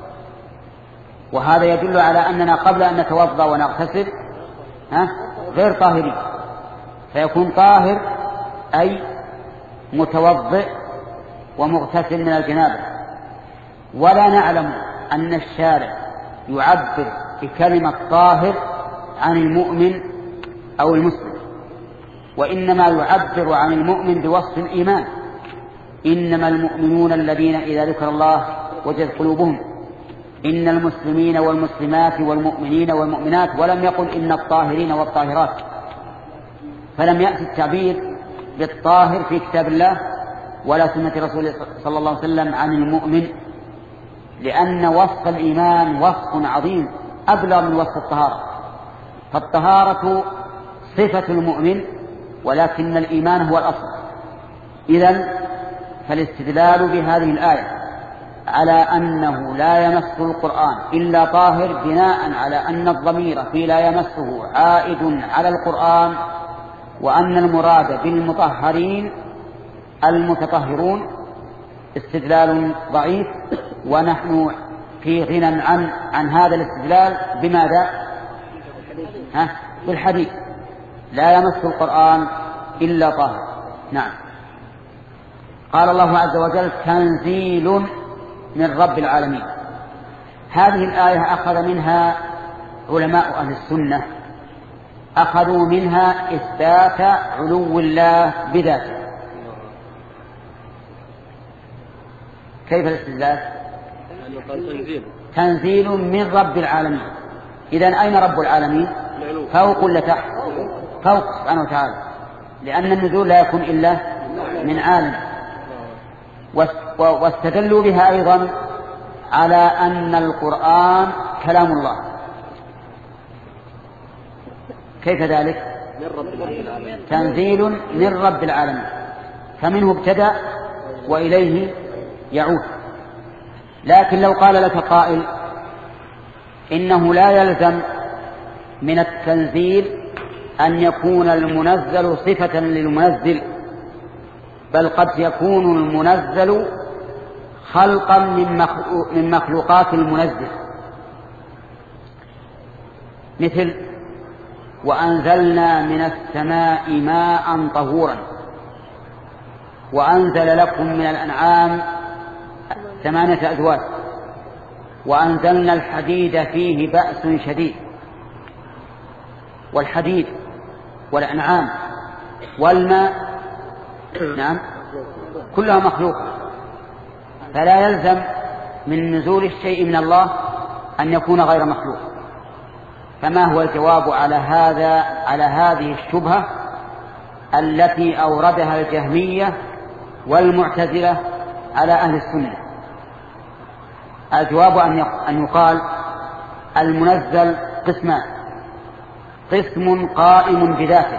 وهذا يدل على أننا قبل أن نتوضأ ونغتسل ها غير طاهرين، فيكون طاهر أي متوضئ ومغتسل من الجنابة، ولا نعلم أن الشارع يعبر بكلمة طاهر عن المؤمن أو المسلم، وإنما يعبر عن المؤمن بوصف الإيمان: إنما المؤمنون الذين إذا ذكر الله وجلت قلوبهم، إن المسلمين والمسلمات والمؤمنين والمؤمنات، ولم يقل إن الطاهرين والطاهرات. فلم يأتي التعبير بالطاهر في كتاب الله ولا سنة رسوله صلى الله عليه وسلم عن المؤمن، لأن وصف الإيمان وصف عظيم أبلغ من وصف الطهارة. فالطهارة صفة المؤمن، ولكن الإيمان هو الأصل. إذن فالاستدلال بهذه الآية على أنه لا يمس القرآن إلا طاهر بناء على أن الضمير في لا يمسه عائد على القرآن، وأن المراد بالمطهرين المتطهرون، استدلال ضعيف، ونحن في غنى عن عن هذا الاستدلال. بماذا؟ ها؟ بالحديث: لا يمس القرآن إلا طاهر. نعم. قال الله عز وجل: تنزيل من رب العالمين. هذه الآية أخذ منها علماء أهل السنة، أخذوا منها إثبات علو الله بذاته. كيف الاستدلال؟ تنزيل من رب العالمين. إذن أين رب العالمين؟ فوق ولا تحت؟ فوق سبحانه وتعالى، لأن النزول لا يكون إلا من عالم. واستدلوا بها أيضا على أن القرآن كلام الله. كيف ذلك؟ تنزيل من رب العالمين، فمنه ابتدأ وإليه يعود. لكن لو قال لك قائل إنه لا يلزم من التنزيل أن يكون المنزل صفة للمنزل، بل قد يكون المنزل خلقا من مخلوقات المنزل، مثل: وأنزلنا من السماء ماء طهورا، وأنزل لكم من الأنعام ثمانية أزواج، وأنزلنا الحديد فيه بأس شديد. والحديد والأنعام والماء نعم كلها مخلوقة، فلا يلزم من نزول الشيء من الله أن يكون غير مخلوق. فما هو الجواب على هذا على هذه الشبهة التي أوردها الجهمية والمعتزلة على أهل السنة؟ الجواب أن يقال: المنزل قسمان: قسم قائم بذاته،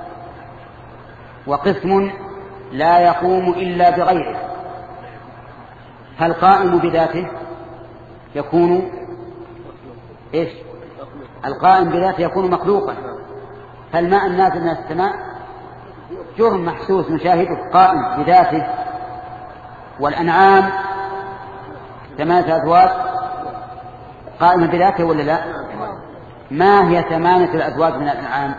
وقسم لا يقوم إلا بغيره. فالقائم بذاته يكون إيش؟ القائم بذاته يكون مخلوقا. فالماء النازل من السماء جرم محسوس نشاهده قائم بذاته. والأنعام ثمانية أزواج قائمة بذاته ولا لا؟ ما هي ثمانية الأزواج من الأنعام؟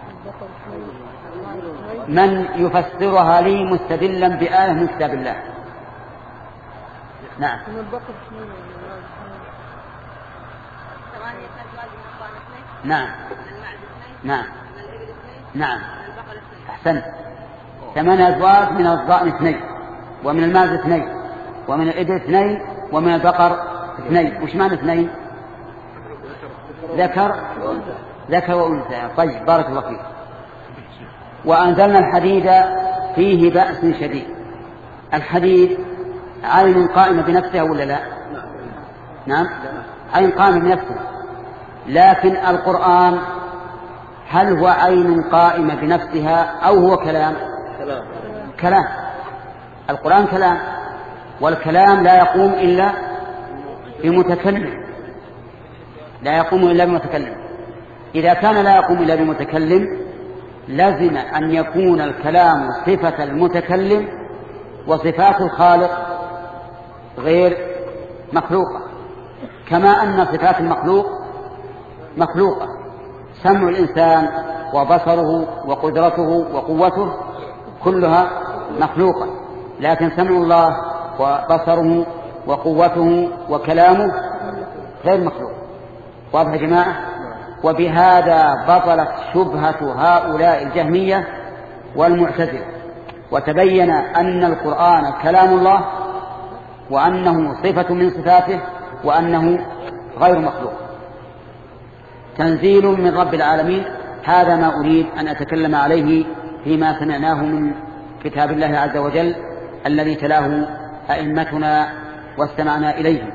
من يفسرها لي مستدلا بآية من كتاب الله؟ نعم. نعم نعم نعم أحسنت. ثمانية أزواج: من الضأن اثنين، ومن الماعز اثنين، ومن الإبل اثنين، ومن البقر اثنين. وش معنى اثنين؟ ذكر ذكر وأنثى. طيب، بارك الله فيك. وأنزلنا الحديد فيه بأس شديد. الحديد عين قائمة بنفسها ولا لا؟ نعم، عين قائمة بنفسها. لكن القرآن هل هو عين قائمة بنفسها أو هو كلام؟ كلام. القرآن كلام، والكلام لا يقوم إلا بمتكلم، لا يقوم إلا بمتكلم. إذا كان لا يقوم إلا بمتكلم لازم أن يكون الكلام صفة المتكلم، وصفات الخالق غير مخلوقة، كما أن صفات المخلوق مخلوقة. سمع الإنسان وبصره وقدرته وقوته كلها مخلوقا، لكن سمع الله وبصره وقوته وكلامه غير مخلوق. واضح يا جماعة؟ وبهذا بطلت شبهة هؤلاء الجهمية والمعتزلة، وتبين أن القرآن كلام الله، وأنه صفة من صفاته، وأنه غير مخلوق، تنزيل من رب العالمين. هذا ما أريد أن أتكلم عليه فيما سمعناه من كتاب الله عز وجل الذي تلاه أئمتنا واستمعنا إليه.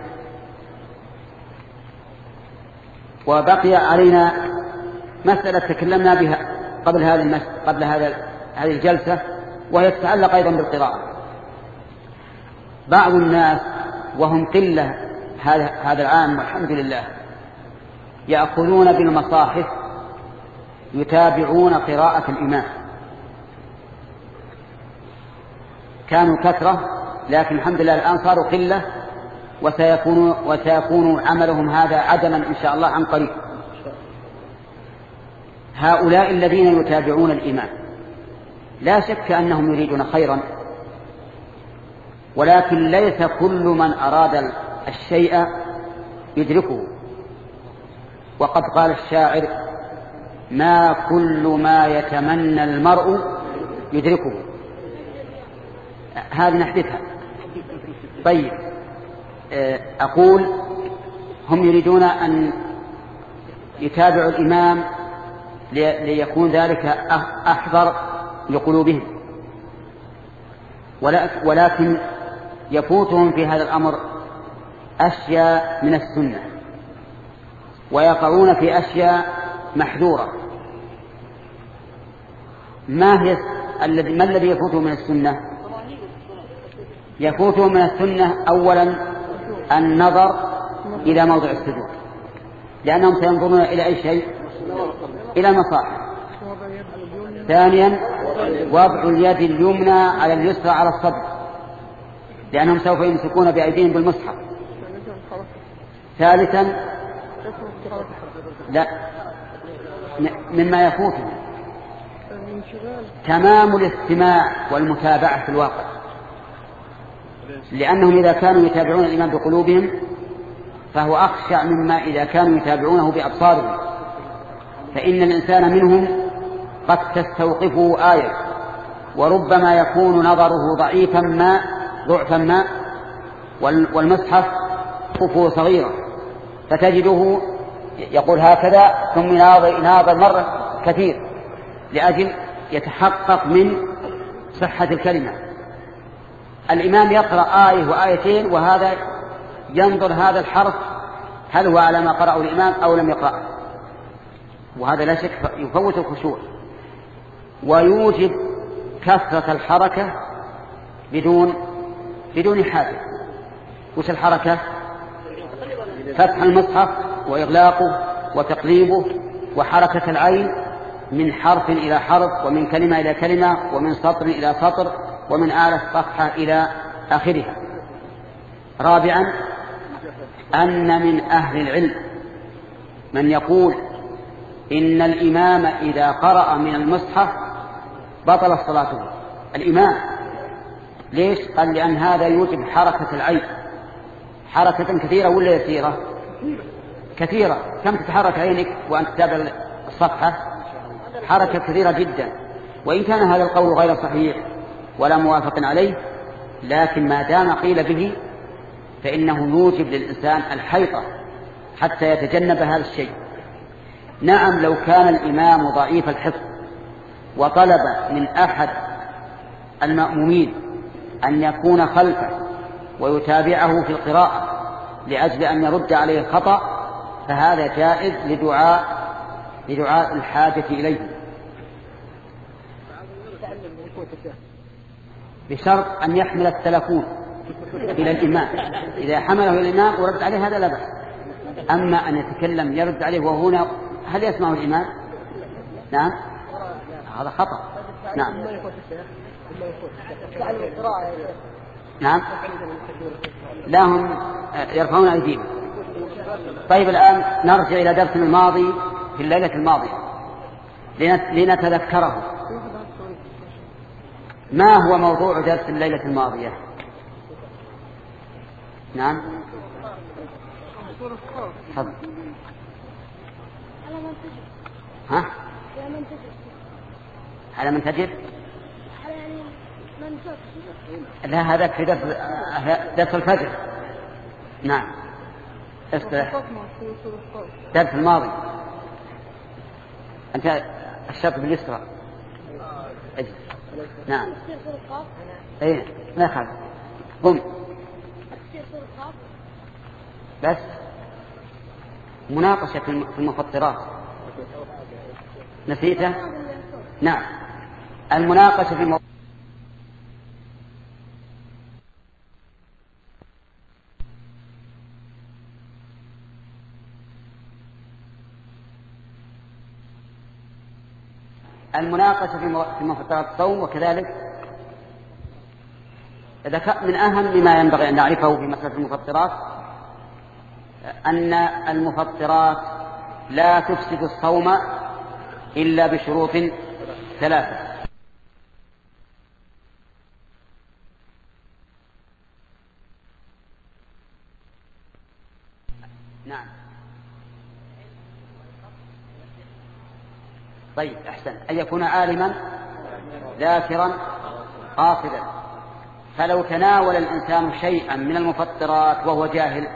وبقي علينا مسألة تكلمنا بها قبل هذا المس... قبل هذا هذه الجلسة، وهي تتعلق أيضا بالقراءة. بعض الناس وهم قلة هذا هذا العام والحمد لله يأخذون بالمصاحف يتابعون قراءة الإمام. كانوا كثرة، لكن الحمد لله الآن صاروا قلة، وسيكون, وسيكون عملهم هذا عدما إن شاء الله عن قريب. هؤلاء الذين يتابعون الإمام لا شك أنهم يريدون خيرا، ولكن ليس كل من أراد الشيء يدركه. وقد قال الشاعر: ما كل ما يتمنى المرء يدركه. هذه نحدثها. طيب، أقول هم يريدون أن يتابعوا الإمام ليكون ذلك أحضر لقلوبهم، ولكن يفوتهم في هذا الأمر أشياء من السنة، ويقعون في أشياء محذورة. ما هي ما الذي يفوتهم من السنة؟ يفوتهم من السنة أولا النظر إلى موضع السجود، لأنهم سينظرون إلى أي شيء؟ إلى المصاحف. ثانيا وضع اليد اليمنى على اليسرى على الصدر، لأنهم سوف يمسكون بأيديهم بالمصحف. ثالثا لا مما يفوتهم تمام الاستماع والمتابعة في الواقع، لأنهم إذا كانوا يتابعون الإمام بقلوبهم فهو أخشع مما إذا كانوا يتابعونه بأبصارهم. فإن الإنسان منهم قد تستوقفه آية، وربما يكون نظره ضعيفا ما ضعفا ما والمصحف خفه صغيرة، فتجده يقول هكذا ثم يناظر مرة كثير لأجل يتحقق من صحة الكلمة. الإمام يقرأ آية وآيتين وهذا ينظر هذا الحرف هل هو على ما قرأه الإمام أو لم يقرأ، وهذا لا شك يفوت الخشوع ويوجب كثرة الحركة بدون بدون حاجة. وش الحركة؟ فتح المصحف وإغلاقه وتقليبه، وحركة العين من حرف إلى حرف، ومن كلمة إلى كلمة، ومن سطر إلى سطر، ومن أعلى الصفحة إلى آخرها. رابعا أن من أهل العلم من يقول إن الإمام إذا قرأ من المصحف بطل صلاته. الإمام ليش؟ قال لأن هذا يوجب حركة العين، حركة كثيرة ولا يسيرة؟ كثيرة. كم تتحرك عينك وأنت تتابع الصفحة؟ حركة كثيرة جدا. وإن كان هذا القول غير صحيح ولا موافق عليه، لكن ما دام قيل به فإنه يوجب للإنسان الحيطة حتى يتجنب هذا الشيء. نعم، لو كان الإمام ضعيف الحفظ وطلب من أحد المأمومين أن يكون خلفه ويتابعه في القراءة لأجل أن يرد عليه الخطأ، فهذا جائز لدعاء لدعاء الحاجة إليه، بشرط أن يحمل التلفون إلى الإمام. إذا حمله إلى الإمام ورد عليه هذا لا بأس. أما أن يتكلم يرد عليه وهنا هل يسمعه الإمام؟ نعم، هذا خطأ. نعم نعم لا، هم يرفعون أيديهم. طيب، الآن نرجع إلى درس الماضي في الليلة الماضية لنتذكره. ما هو موضوع درس الليلة الماضية؟ نعم تفضل. ها؟ على من تجب؟ لا هذا في درس درس الفجر. نعم اصطلح درس الماضي. أنت الشرط باليسرى. نعم ايه ما يخالف. قم بس مناقشة في المفطرات نسيته. نعم المناقشة في المفطرات المناقشة في مفطرات الصوم. وكذلك من أهم ما ينبغي أن نعرفه في مسألة المفطرات أن المفطرات لا تفسد الصوم إلا بشروط ثلاثة. نعم طيب أحسن. أن يكون عالما ذاكرا قاصدا. فلو تناول الإنسان شيئا من المفطرات وهو جاهل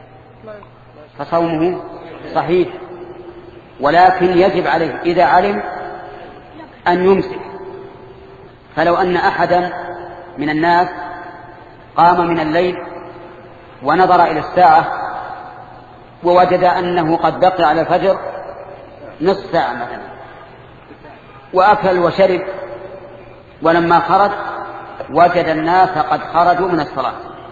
فصومه صحيح، ولكن يجب عليه إذا علم أن يمسك. فلو أن أحدا من الناس قام من الليل ونظر إلى الساعة ووجد أنه قد بقي على الفجر نصف ساعة مثلا، وأكل وشرب، ولما خرج وجد الناس قد خرجوا من الصلاة،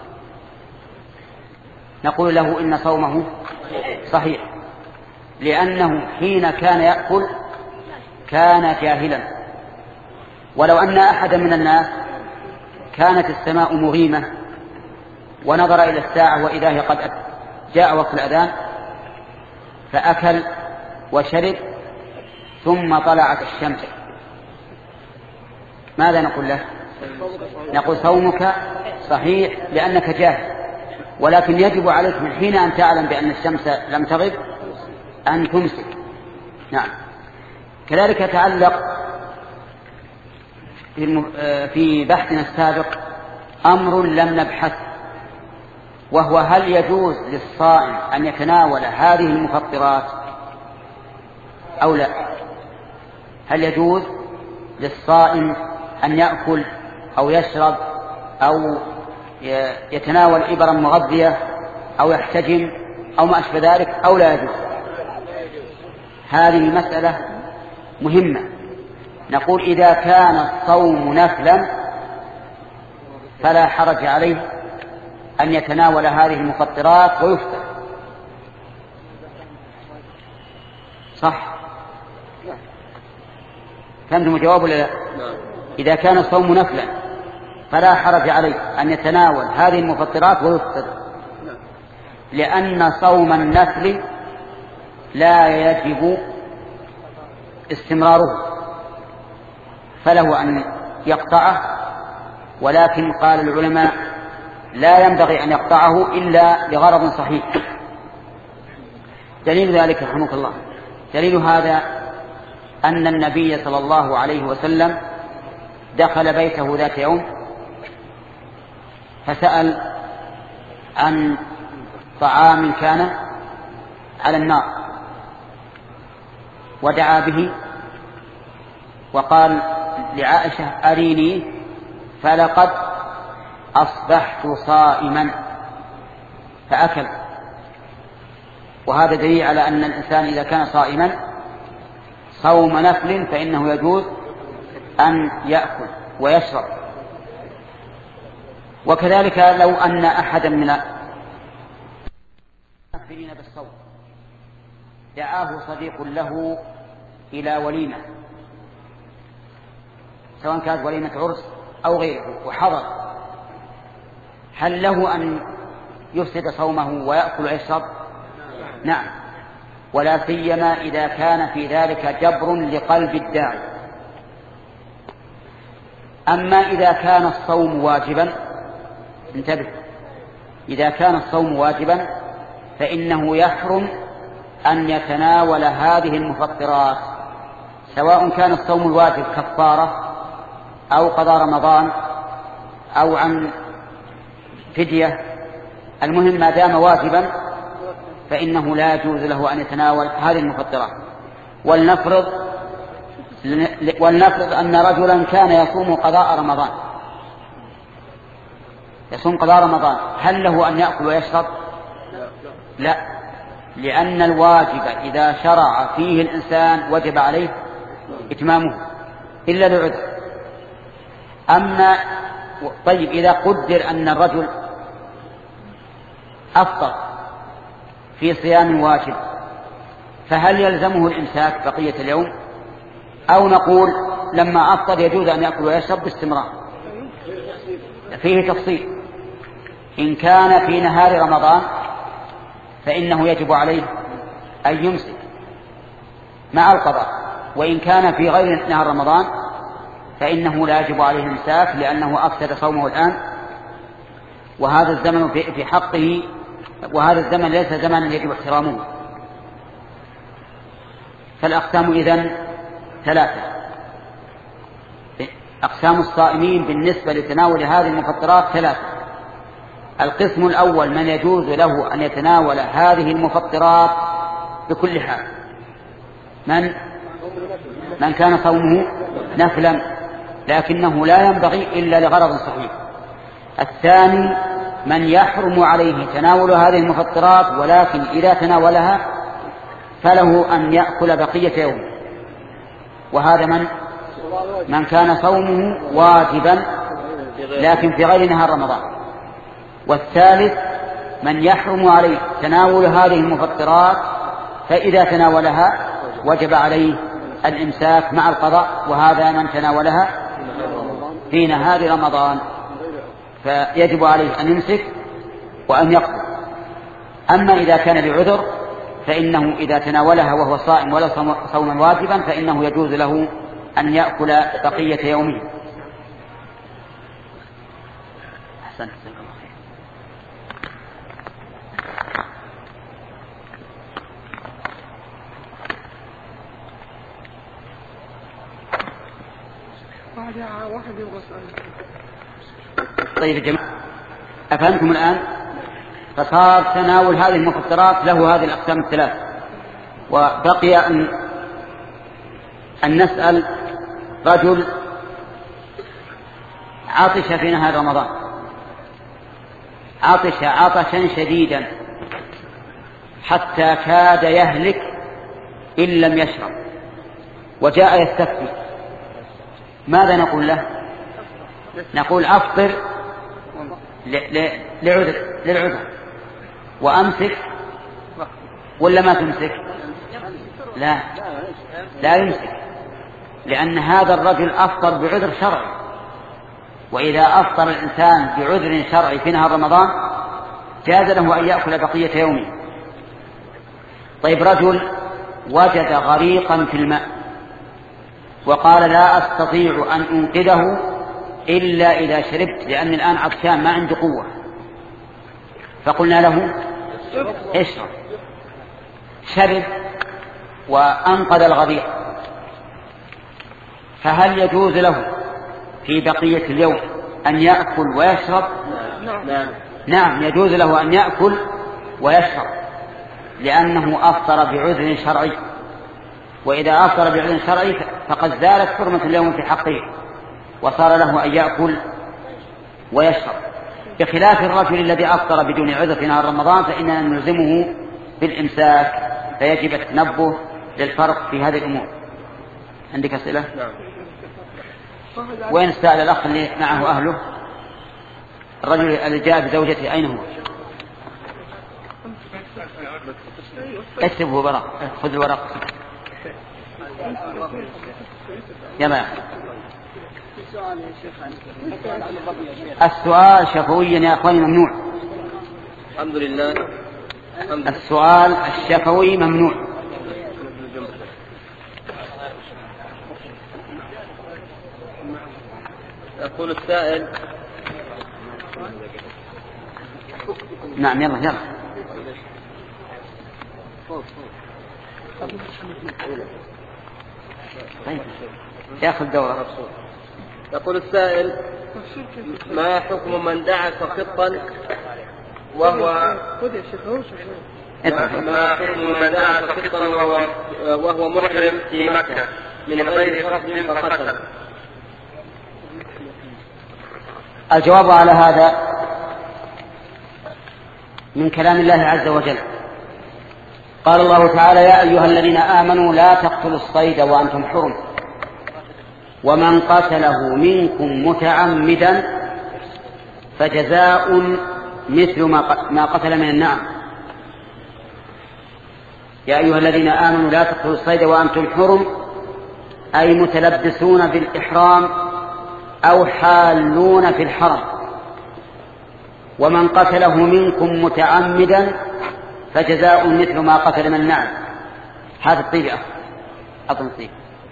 نقول له إن صومه صحيح، لأنه حين كان يأكل كان جاهلا. ولو أن أحدا من الناس كانت السماء مغيمة ونظر إلى الساعة وإذا هي قد جاء وقت الأذان فأكل وشرب ثم طلعت الشمس، ماذا نقول له؟ نقول صومك صحيح لأنك جاهل، ولكن يجب عليك من حين أن تعلم بأن الشمس لم تغب أن تمسك. نعم. كذلك يتعلق في بحثنا السابق أمر لم نبحث، وهو هل يجوز للصائم أن يتناول هذه المفطرات أو لا؟ هل يجوز للصائم أن يأكل أو يشرب أو يتناول إبرا مغذية أو يحتجم أو ما أشبه ذلك أو لا يجوز؟ هذه المسألة مهمة. نقول إذا كان الصوم نفلا فلا حرج عليه أن يتناول هذه المفطرات ويفطر، صح؟ فهمتم الجواب ولا لا؟ إذا كان الصوم نفلا فلا حرج عليه أن يتناول هذه المفطرات ويفطر، لأن صوم النفل لا يجب استمراره، فله أن يقطعه، ولكن قال العلماء لا ينبغي أن يقطعه إلا لغرض صحيح. دليل ذلك رحمك الله، دليل هذا أن النبي صلى الله عليه وسلم دخل بيته ذات يوم فسأل عن طعام كان على النار ودعا به وقال لعائشة أريني، فلقد أصبحت صائما، فأكل. وهذا دليل على أن الإنسان إذا كان صائما صوم نفل فإنه يجوز أن يأكل ويشرب. وكذلك لو أن أحدا من المكفرين بالصوم دعاه صديق له إلى وليمة، سواء كانت وليمة عرس أو غيره، وحضر، هل له أن يفسد صومه ويأكل ويشرب؟ نعم، ولا سيما إذا كان في ذلك جبر لقلب الداعي. أما إذا كان الصوم واجبا، انتبه، إذا كان الصوم واجبا فإنه يحرم أن يتناول هذه المفطرات، سواء كان الصوم الواجب كفارة أو قضاء رمضان أو عن فدية، المهم ما دام واجبا فإنه لا يجوز له أن يتناول هذه المفطرات. ولنفرض ولنفرض أن رجلا كان يصوم قضاء رمضان، يصوم قضاء رمضان، هل له أن يأكل ويشرب؟ لا، لأن الواجب إذا شرع فيه الإنسان وجب عليه إتمامه إلا لعذر. أما طيب إذا قدر أن الرجل أفطر في صيام واجب، فهل يلزمه الإمساك بقية اليوم، أو نقول لما أفطر يجوز أن يأكل ويشرب باستمرار؟ فيه تفصيل. إن كان في نهار رمضان فإنه يجب عليه أن يمسك مع القضاء، وإن كان في غير نهار رمضان فإنه لا يجب عليه الإمساك لأنه أفسد صومه الآن، وهذا الزمن في حقه، وهذا الزمن ليس زمنا يجب احترامه. فالأقسام إذن ثلاثة. أقسام الصائمين بالنسبة لتناول هذه المفطرات ثلاثة. القسم الأول من يجوز له أن يتناول هذه المفطرات بكل حال، من من كان صومه نفلا لكنه لا ينبغي إلا لغرض صحيح. الثاني من يحرم عليه تناول هذه المفطرات ولكن إذا تناولها فله أن يأكل بقية يوم، وهذا من من كان صومه واجبا لكن في غير نهار رمضان. والثالث من يحرم عليه تناول هذه المفطرات فإذا تناولها وجب عليه الإمساك مع القضاء، وهذا من تناولها في نهار رمضان فيجب عليه أن يمسك وأن يقضي. أما إذا كان بعذر فإنه إذا تناولها وهو صائم ولا صوما واجبا فإنه يجوز له أن يأكل بقية يومه. أحسنت. طيب يا جماعة، أفهمتم الآن؟ فصار تناول هذه المفطرات له هذه الأقسام الثلاث، وبقي أن, أن نسأل رجل عطش في نهار رمضان، عطش عطشا شديدا حتى كاد يهلك إن لم يشرب، وجاء يستفتي، ماذا نقول له؟ نقول أفطر لعذر للعذر وأمسك ولا ما تمسك؟ لا لا يمسك، لأن هذا الرجل أفطر بعذر شرعي، وإذا أفطر الإنسان بعذر شرعي في نهار رمضان جاز له أن يأكل بقية يومه. طيب رجل وجد غريقا في الماء وقال لا أستطيع أن أنقذه إلا إذا شربت لأن الآن عطشان ما عندي قوة، فقلنا له اشرب، شرب وأنقذ الغريق، فهل يجوز له في بقية اليوم أن يأكل ويشرب؟ نعم نعم يجوز له أن يأكل ويشرب لأنه أفطر بعذر شرعي، وإذا أفطر بعذر شرعي فقد زالت حرمة اليوم في حقه وصار له أن يأكل ويشرب، بخلاف الرجل الذي أفطر بدون عذر في نهار رمضان فإننا نلزمه بالإمساك، فيجب التنبه للفرق في هذه الأمور. عندك أسئلة؟ نعم. وين استأذن الأخ اللي معه أهله؟ الرجل الذي جاء بزوجته أين هو؟ اكتبه ورق، خذ الورق يلا. السؤال شفويا يا أخواني ممنوع. الحمد لله. السؤال الشفوي ممنوع. يقول السائل. نعم يلا يلا. طيب ياخذ دورة. يقول السائل: ما حكم من دعس خطا وهو ما حكم من دعس خطا وهو وهو محرم في مكة من غير قصد فقتل؟ الجواب على هذا من كلام الله عز وجل. قال الله تعالى: يا أيها الذين آمنوا لا تقتلوا الصيد وأنتم حرم ومن قتله منكم متعمدا فجزاء مثل ما قتل من النعم. يا أيها الذين آمنوا لا تقتلوا الصيد وأنتم حرم أي متلبسون بالإحرام أو حالون في الحرم، ومن قتله منكم متعمدا فجزاء مثل ما قتل من النعم. هذا الطيب أظن طيب.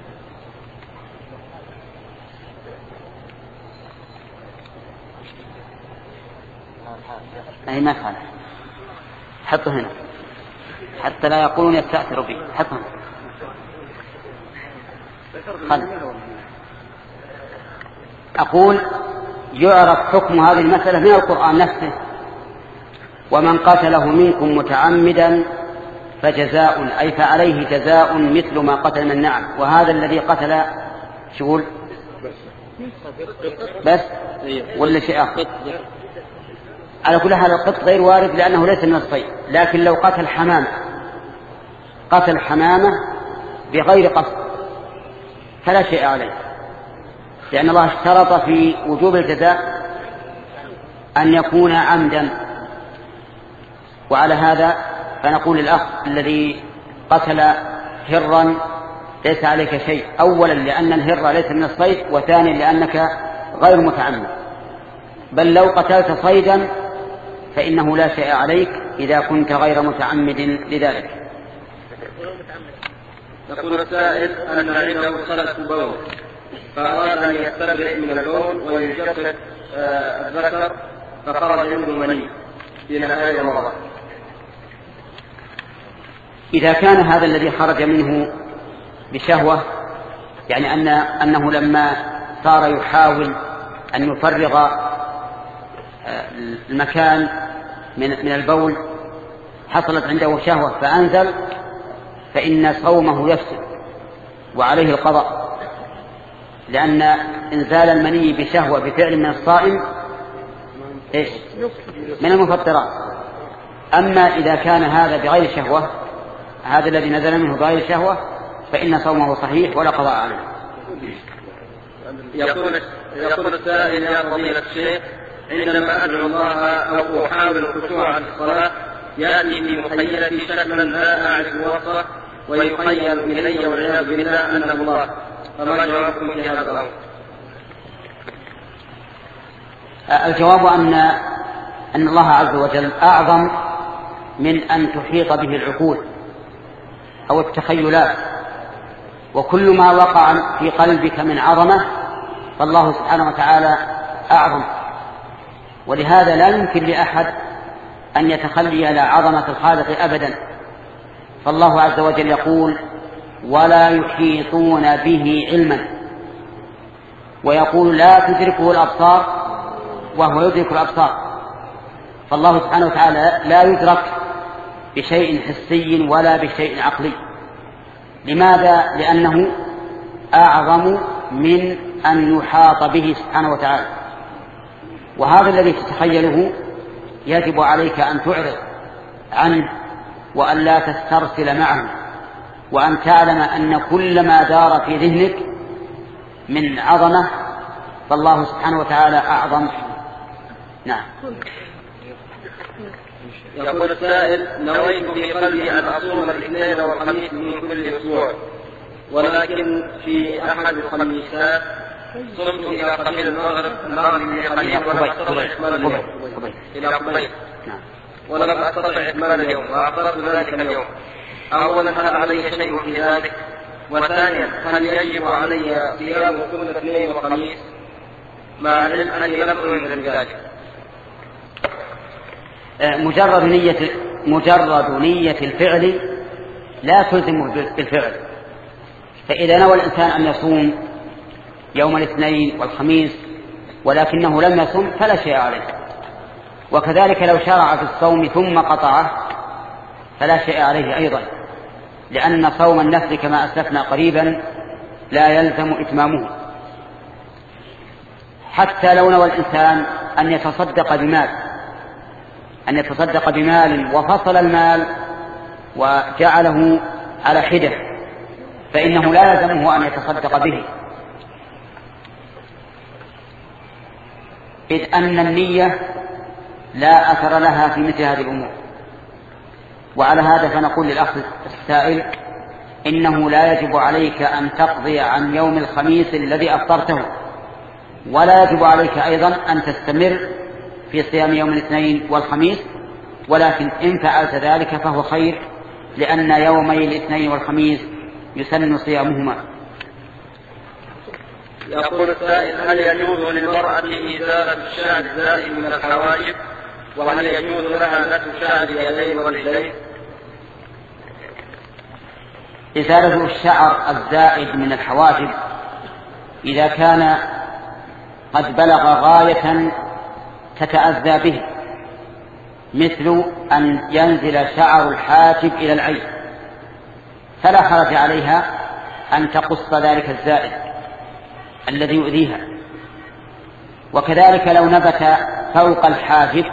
أي ما خالف، حطه هنا حتى لا يقولون يستأثروا به. حطه هنا. أقول يعرف حكم هذه المسألة من القرآن نفسه: ومن قتله منكم متعمدا فجزاء أي فعليه جزاء مثل ما قتل من النعم. وهذا الذي قتل شغل بس ولا شيء آخر؟ على كل حال القط غير وارد لأنه ليس من الصيد. لكن لو قتل حمامة قتل حمامة بغير قصد فلا شيء عليه، لأن الله اشترط في وجوب الجزاء أن يكون عمدا. وعلى هذا فنقول للأخ الذي قتل هرا ليس عليك شيء، أولا لأن الهر ليس من الصيد، وثانيا لأنك غير متعمد. بل لو قتلت صيدا فإنه لا شيء عليك إذا كنت غير متعمد لذلك. يقول السائل أن عنده خلف بول فأراد أن يستبرئ من البول ويجفف الذكر فخرج منه مني في نهاية رمضان. إذا كان هذا الذي خرج منه بشهوة، يعني أن أنه لما صار يحاول أن يفرغ المكان من من البول حصلت عنده شهوة فأنزل، فإن صومه يفسد وعليه القضاء، لأن إنزال المني بشهوة بفعل من الصائم إيش؟ من المفطرات. أما إذا كان هذا بغير شهوة، هذا الذي نزل منه بغير شهوة، فإن صومه صحيح ولا قضاء عليه. يقول يقول السائل: يا فضيلة الشيخ، عندما أدعو الله أو أحاول الخشوع في الصلاة يأتي في مخيلتي شكلا لا أعرف وصفه ويخيل إلي والعياذ بالله أنه الله، فما جوابكم في هذا الأمر؟ الجواب أن أن الله عز وجل أعظم من أن تحيط به العقول أو التخيلات، وكل ما وقع في قلبك من عظمة فالله سبحانه وتعالى أعظم. ولهذا لا يمكن لأحد أن يتخلي على عظمة الخالق أبدا. فالله عز وجل يقول: ولا يحيطون به علما، ويقول: لا تدركه الأبصار وهو يدرك الأبصار. فالله سبحانه وتعالى لا يدرك بشيء حسي ولا بشيء عقلي. لماذا؟ لأنه أعظم من أن يحاط به سبحانه وتعالى. وهذا الذي تتخيله يجب عليك أن تعرض عنه وأن لا تسترسل معه، وأن تعلم أن كل ما دار في ذهنك من عظمة فالله سبحانه وتعالى أعظم. نعم. يقول السائل: نويت في قلبي أن أصوم الاثنين والخميس من كل أسبوع، ولكن في أحد الخميسات صمت إلى قبيل المغرب المغرب قليل ولم أستطع إكمال اليوم إلى قبيل ولم أستطع إكمال اليوم وأعترضت ذلك اليوم. أولا هل علي شيء في ذلك؟ وثانيا هل يجب علي صيام كل اثنين وخميس؟ مع العلم أني لم أنزل بذلك. مجرد نية مجرد نية الفعل لا تلزم بالفعل. فإذا نوى الإنسان أن يصوم يوم الاثنين والخميس ولكنه لم يصم فلا شيء عليه، وكذلك لو شرع في الصوم ثم قطعه فلا شيء عليه أيضا، لأن صوم النفل كما أسلفنا قريبا لا يلزم إتمامه. حتى لو نوى الإنسان أن يتصدق بمال أن يتصدق بمال وفصل المال وجعله على حدة فإنه لا يلزمه أن يتصدق به، إذ أن النية لا أثر لها في مثل هذه الأمور. وعلى هذا فنقول للأخ السائل إنه لا يجب عليك أن تقضي عن يوم الخميس الذي أفطرته، ولا يجب عليك أيضا أن تستمر في صيام يوم الاثنين والخميس، ولكن إن فعلت ذلك فهو خير، لأن يومي الاثنين والخميس يسن صيامهما. يقول السائل: هل يجوز للمرأة إزالة الشعر الزائد من الحواجب؟ وهل يجوز لها نتف شعر اليدين والرجلين؟ إزالة الشعر الزائد من الحواجب إذا كان قد بلغ غاية تتأذى به، مثل أن ينزل شعر الحاجب إلى العين، فلا حرج عليها أن تقص ذلك الزائد الذي يؤذيها. وكذلك لو نبت فوق الحاجب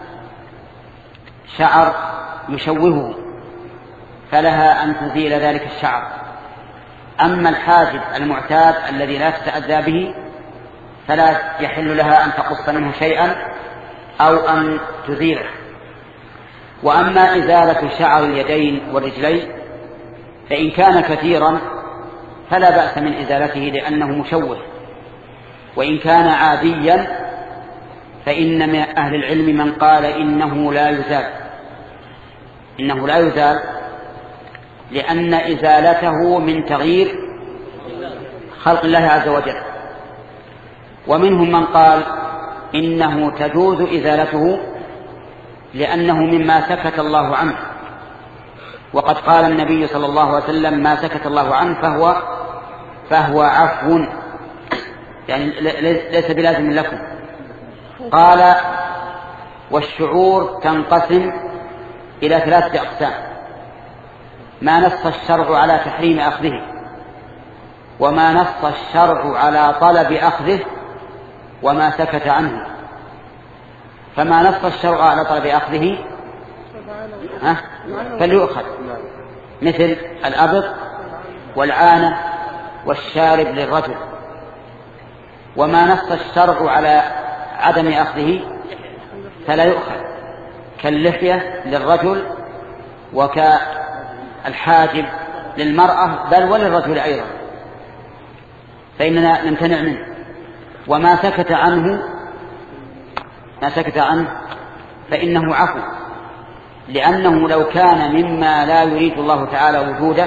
شعر يشوهه فلها أن تزيل ذلك الشعر. أما الحاجب المعتاد الذي لا تتأذى به فلا يحل لها أن تقص منه شيئا أو أن تزيله. وأما إزالة شعر اليدين والرجلين فإن كان كثيرا فلا بأس من إزالته لأنه مشوه، وإن كان عاديا فإن من أهل العلم من قال إنه لا يزال إنه لا يزال لأن إزالته من تغيير خلق الله عز وجل. ومنهم من قال إنه تجوز إزالته لأنه مما سكت الله عنه، وقد قال النبي صلى الله عليه وسلم: ما سكت الله عنه فهو فهو عفو، يعني ليس بلازم لكم. قال: والشعور تنقسم إلى ثلاثة أقسام: ما نص الشرع على تحريم أخذه، وما نص الشرع على طلب أخذه، وما سكت عنه. فما نص الشرع على طلب أخذه فليؤخذ، مثل الأبط والعانة والشارب للرجل. وما نص الشرع على عدم أخذه فلا يؤخذ، كاللحية للرجل وكالحاجب للمرأة بل وللرجل أيضا، فإننا نمتنع منه. وما سكت عنه ما سكت عنه فإنه عفو، لأنه لو كان مما لا يريد الله تعالى وجوده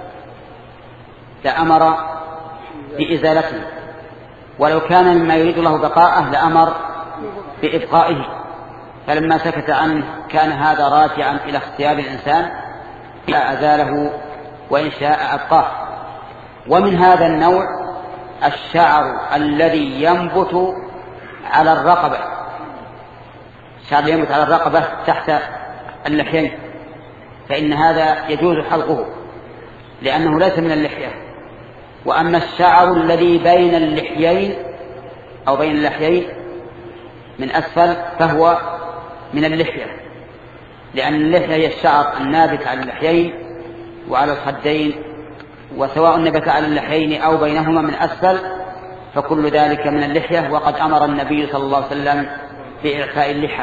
لأمر بإزالته، ولو كان مما يريد الله بقاءه لأمر بإبقائه. فلما سكت عنه كان هذا راجعا إلى اختيار الإنسان، أزاله وإن شاء أبقاه. ومن هذا النوع الشعر الذي ينبت على الرقبة، الشعر ينبت على الرقبة تحت اللحيين، فإن هذا يجوز حلقه لأنه ليس من اللحية. وأما الشعر الذي بين اللحيين أو بين اللحيين من أسفل فهو من اللحية، لأن اللحية هي الشعر النابت على اللحيين وعلى الخدين، وسواء نبت على اللحيين أو بينهما من أسفل فكل ذلك من اللحية. وقد أمر النبي صلى الله عليه وسلم بإعفاء اللحى.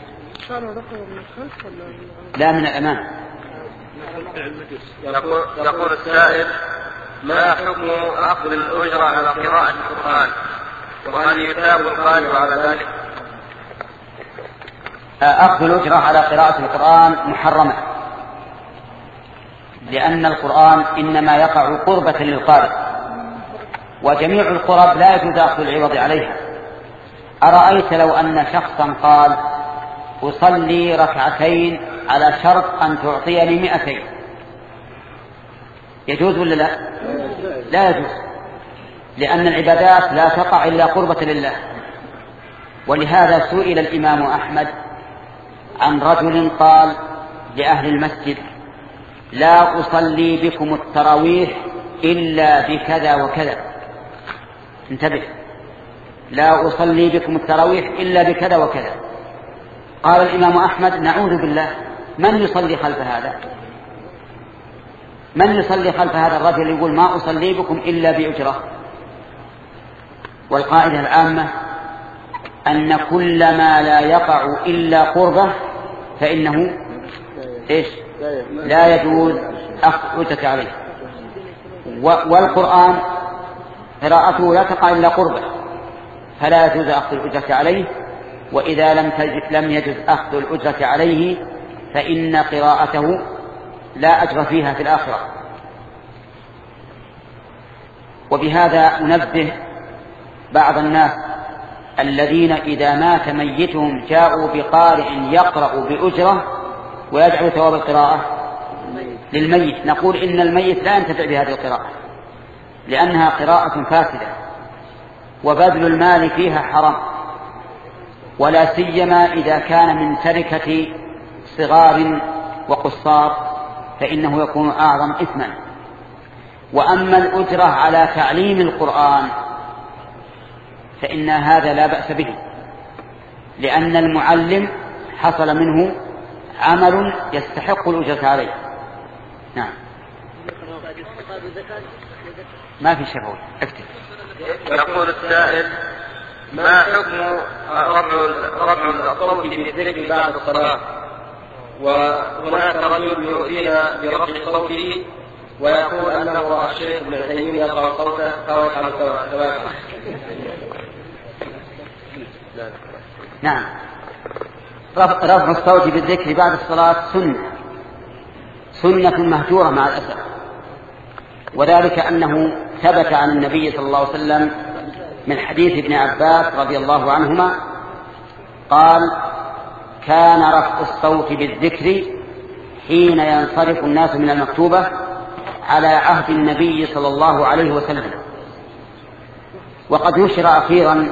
لا، من الأمام. يقول السائل: ما حكم أخذ الأجرة على قراءة القرآن، وهل يثاب القارئ على ذلك؟ أخذ الأجرة على قراءة القرآن محرمة، لأن القرآن إنما يقع قربة للقارئ، وجميع القرب لا يجوز أخذ العوض عليها، أرأيت لو أن شخصا قال أصلي ركعتين على شرط أن تعطيني مئتين، يجوز ولا لا؟ لا يجوز، لأن العبادات لا تقع إلا قربة لله. ولهذا سئل الإمام أحمد عن رجل قال لأهل المسجد لا أصلي بكم التراويح إلا بكذا وكذا، انتبه، لا أصلي بكم التراويح إلا بكذا وكذا. قال الإمام أحمد نعوذ بالله، من يصلي خلف هذا؟ من يصلي خلف هذا الرجل يقول ما أصلي بكم إلا بأجرة؟ والقاعدة العامة أن كل ما لا يقع إلا قربة فإنه إيش؟ لا يجوز أخذ أجرة عليه. والقرآن قراءته لا تقع إلا قربة فلا يجوز أخذ الأجرة عليه، وإذا لم لم يجوز أخذ الأجرة عليه فإن قراءته لا أجر فيها في الآخرة. وبهذا ننبه بعض الناس الذين إذا مات ميتهم جاءوا بقارئ يقرأ بأجرة ويجعل ثواب القراءة للميت، نقول إن الميت لا ينتفع بهذه القراءة لأنها قراءة فاسدة وبذل المال فيها حرام، ولا سيما إذا كان من تركة صغار وقصار فإنه يكون أعظم إثما. وأما الأجرة على تعليم القرآن فإن هذا لا بأس به، لأن المعلم حصل منه عمل يستحق الأجرة عليه. نعم. ما في شفوي، اكتب. يقول السائل ما حكم رفع الصوت بالذكر بعد الصلاة؟ وهناك رجل يؤذينا برفع صوته ويقول أنه رأى الشيخ ابن عثيمين يرفع صوته فهو يفعل سواء. نعم، رفع الصوت بالذكر بعد الصلاة سنة سنة مهجورة مع الأسف، وذلك أنه ثبت عن النبي صلى الله عليه وسلم من حديث ابن عباس رضي الله عنهما قال كان رفع الصوت بالذكر حين ينصرف الناس من المكتوبة على عهد النبي صلى الله عليه وسلم. وقد نشر أخيرا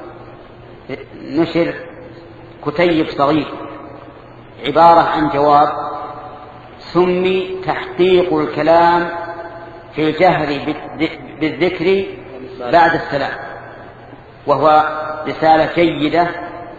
نشر كتيب صغير عبارة عن جواب سمي تحقيق الكلام في الجهر بالذكر بعد السلام، وهو رسالة جيدة.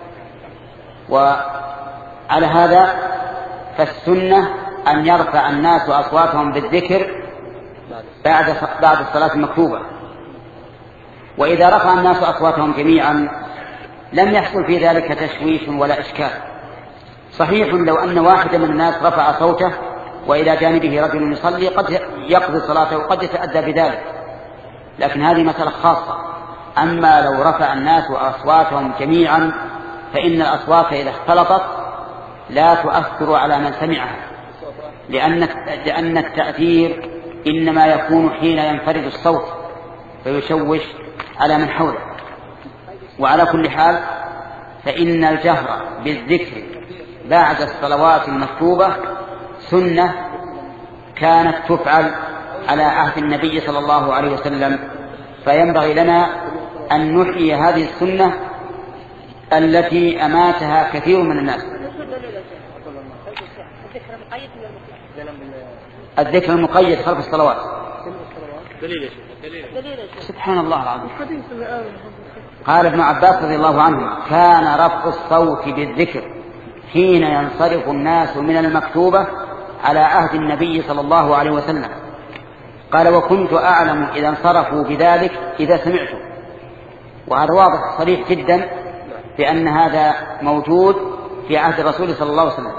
وعلى هذا فالسنة أن يرفع الناس أصواتهم بالذكر بعد بعد الصلاة المكتوبة. وإذا رفع الناس أصواتهم جميعا لم يحصل في ذلك تشويش ولا إشكال. صحيح لو أن واحدا من الناس رفع صوته وإلى جانبه رجل يصلي قد يقضي صلاته وقد يتأدى بذلك، لكن هذه مسألة خاصة. أما لو رفع الناس أصواتهم جميعا فإن الأصوات إذا اختلطت لا تؤثر على من سمعها، لأن لأن التأثير إنما يكون حين ينفرد الصوت فيشوش على من حوله. وعلى كل حال فإن الجهر بالذكر بعد الصلوات المكتوبة سنة كانت تفعل على عهد النبي صلى الله عليه وسلم، فينبغي لنا أن نحيي هذه السنة التي أماتها كثير من الناس. الذكر المقيد خلف الصلوات سبحان الله العظيم. قال ابن عباس رضي الله عنه كان رفع الصوت بالذكر حين ينصرف الناس من المكتوبة على عهد النبي صلى الله عليه وسلم. قال وكنت أعلم إذا انصرفوا بذلك إذا سمعته. وهذا واضح صريح جدا بأن هذا موجود في عهد الرسول صلى الله عليه وسلم.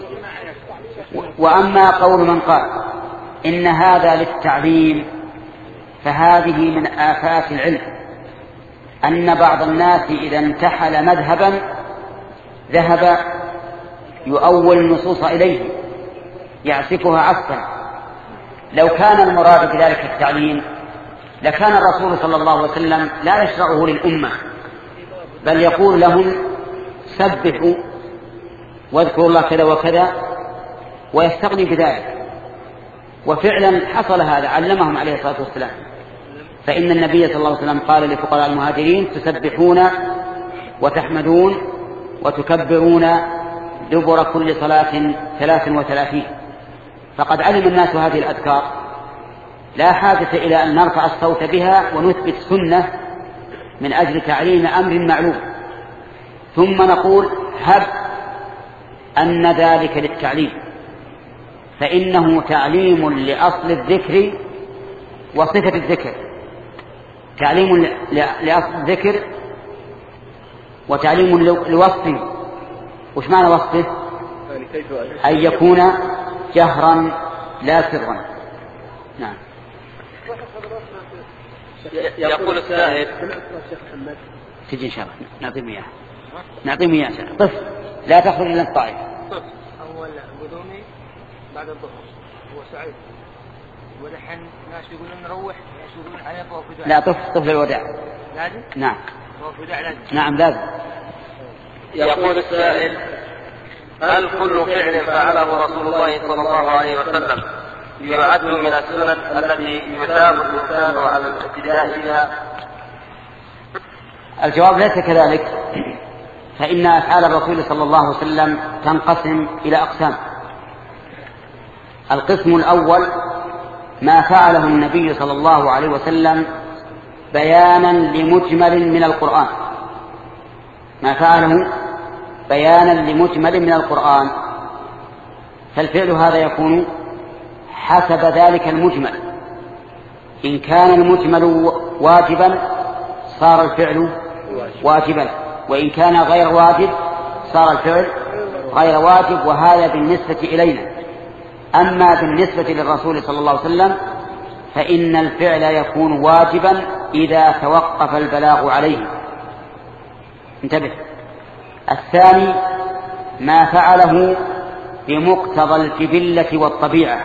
وأما قول من قال إن هذا للتعليم فهذه من آفات العلم، أن بعض الناس إذا انتحل مذهبا ذهب يؤول النصوص إليه يعسفها عسفا. لو كان المراد بذلك التعليم لكان الرسول صلى الله عليه وسلم لا يشرعه للأمة، بل يقول لهم سبحوا واذكروا الله كذا وكذا ويستغني بذلك. وفعلا حصل هذا، علمهم عليه الصلاة والسلام. فإن النبي صلى الله عليه وسلم قال لفقراء المهاجرين تسبحون وتحمدون وتكبرون دبر كل صلاة ثلاث وثلاثين. فقد علم الناس هذه الأذكار، لا حاجة إلى أن نرفع الصوت بها ونثبت سنة من أجل تعليم أمر معلوم، ثم نقول هب أن ذلك للتعليم، فإنه تعليم لأصل الذكر وصفة الذكر، تعليم لأصل الذكر وتعليم لوصفه. وش معنى وصفه؟ أن يكون جهرا لا سرا. نعم. يقول السائل تجي إن شاء الله نعطيهم إياه نعطيهم إياه طف لا تخرج إلى الطائف. أول قدومي بعد الظهر هو سعيد، ودحين ناس يقولون نروح، ناس يقولون عليه طواف وداع. لا طف طف للوداع لازم. نعم طواف وداع لازم. نعم لازم. يقول السائل هل كل فعل فعله رسول الله صلى الله عليه وسلم يعد من السنن التي يثاب الإنسان على الابتداء بها؟ الجواب ليس كذلك، فإن أفعال الرسول صلى الله عليه وسلم تنقسم إلى أقسام. القسم الأول ما فعله النبي صلى الله عليه وسلم بيانا لمجمل من القرآن، ما فعله بيانا لمجمل من القرآن، فالفعل هذا يكون حسب ذلك المجمل. إن كان المجمل واجبا صار الفعل واجبا، وإن كان غير واجب صار الفعل غير واجب، وهذا بالنسبة إلينا. أما بالنسبة للرسول صلى الله عليه وسلم فإن الفعل يكون واجبا إذا توقف البلاغ عليه. انتبه. الثاني ما فعله بمقتضى الجبلة والطبيعة،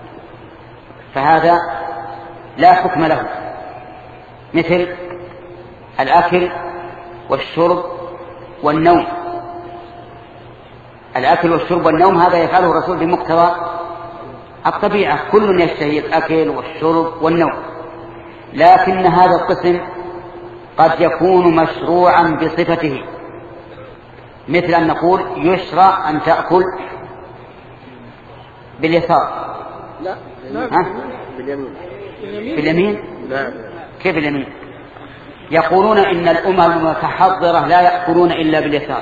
فهذا لا حكم له، مثل الأكل والشرب والنوم. الأكل والشرب والنوم هذا يفعله الرسول بمقتضى الطبيعة، كل يشتهي الأكل والشرب والنوم. لكن هذا القسم قد يكون مشروعا بصفته، مثل أن نقول يشرع أن تأكل باليسار. لا لا باليمين. باليمين؟ لا. كيف اليمين؟ يقولون إن الأمم المتحضرة لا يأكلون إلا باليسار.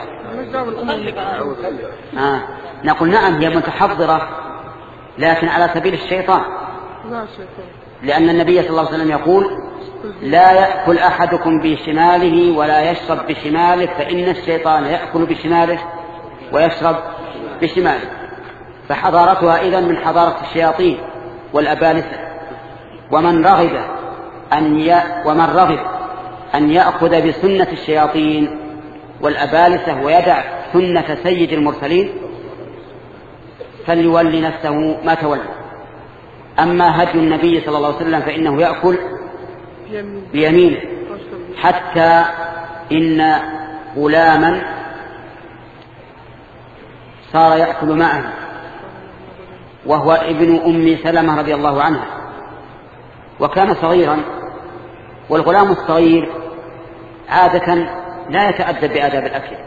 آه. نقول نعم هي متحضرة لكن على سبيل الشيطان، لأن النبي صلى الله عليه وسلم يقول لا يأكل أحدكم بشماله ولا يشرب بشماله فإن الشيطان يأكل بشماله ويشرب بشماله. فحضارتها إذن من حضارة الشياطين والأبالسة. ومن رغب أن ي... ومن رغب أن يأخذ بسنة الشياطين والأبالسة ويدع سنة سيد المرسلين فليولي نفسه ما تولى. أما هدي النبي صلى الله عليه وسلم فإنه يأكل بيمينه، حتى إن غلاما صار يأكل معه وهو ابن أم سلمة رضي الله عنها، وكان صغيرا، والغلام الصغير عادة لا يتأدب بآداب الأكل،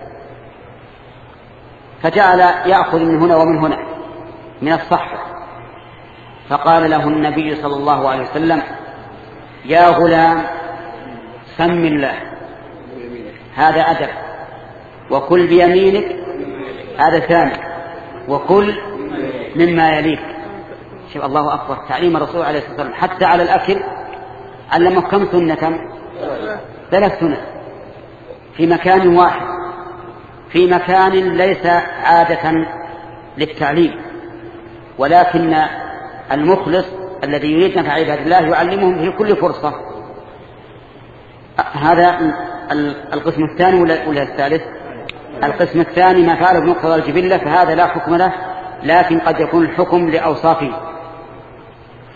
فجعل يأخذ من هنا ومن هنا من الصحفة. فقال له النبي صلى الله عليه وسلم يا غلام سم الله، هذا أدب، وكل بيمينك هذا ثاني، وكل مما يليك. شوف الله أكبر، تعليم الرسول عليه الصلاة والسلام حتى على الأكل علمه كم سنة؟ ثلاث سنة في مكان واحد، في مكان ليس عادة للتعليم، ولكن المخلص الذي يريد نفع عباد الله يعلمهم في كل فرصة. هذا القسم الثاني ولا الثالث؟ القسم الثاني ما فعله بمقتضى الجبلة، فهذا لا حكم له، لكن قد يكون الحكم لأوصافه.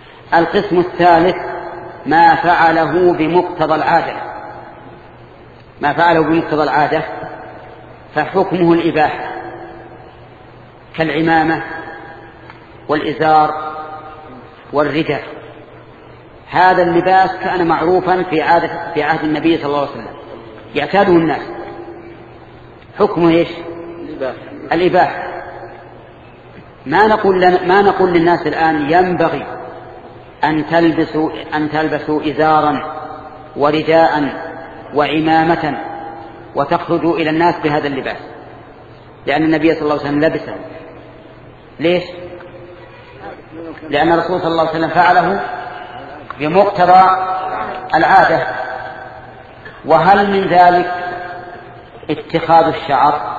القسم الثالث ما فعله بمقتضى العادة، ما فعله بمقتضى العادة فحكمه الإباحة كالعمامة والإزار والرداء. هذا اللباس كان معروفا في عادة في عهد النبي صلى الله عليه وسلم يعتاده الناس. حكمه ايش؟ الإباحة. ما نقول ما نقول للناس الآن ينبغي أن تلبسوا أن تلبسوا إزارا ورداء وعمامة وتخرجوا إلى الناس بهذا اللباس، لأن النبي صلى الله عليه وسلم لبسه. ليش؟ لأن الرسول صلى الله عليه وسلم فعله بمقتضى العادة. وهل من ذلك اتخاذ الشعر؟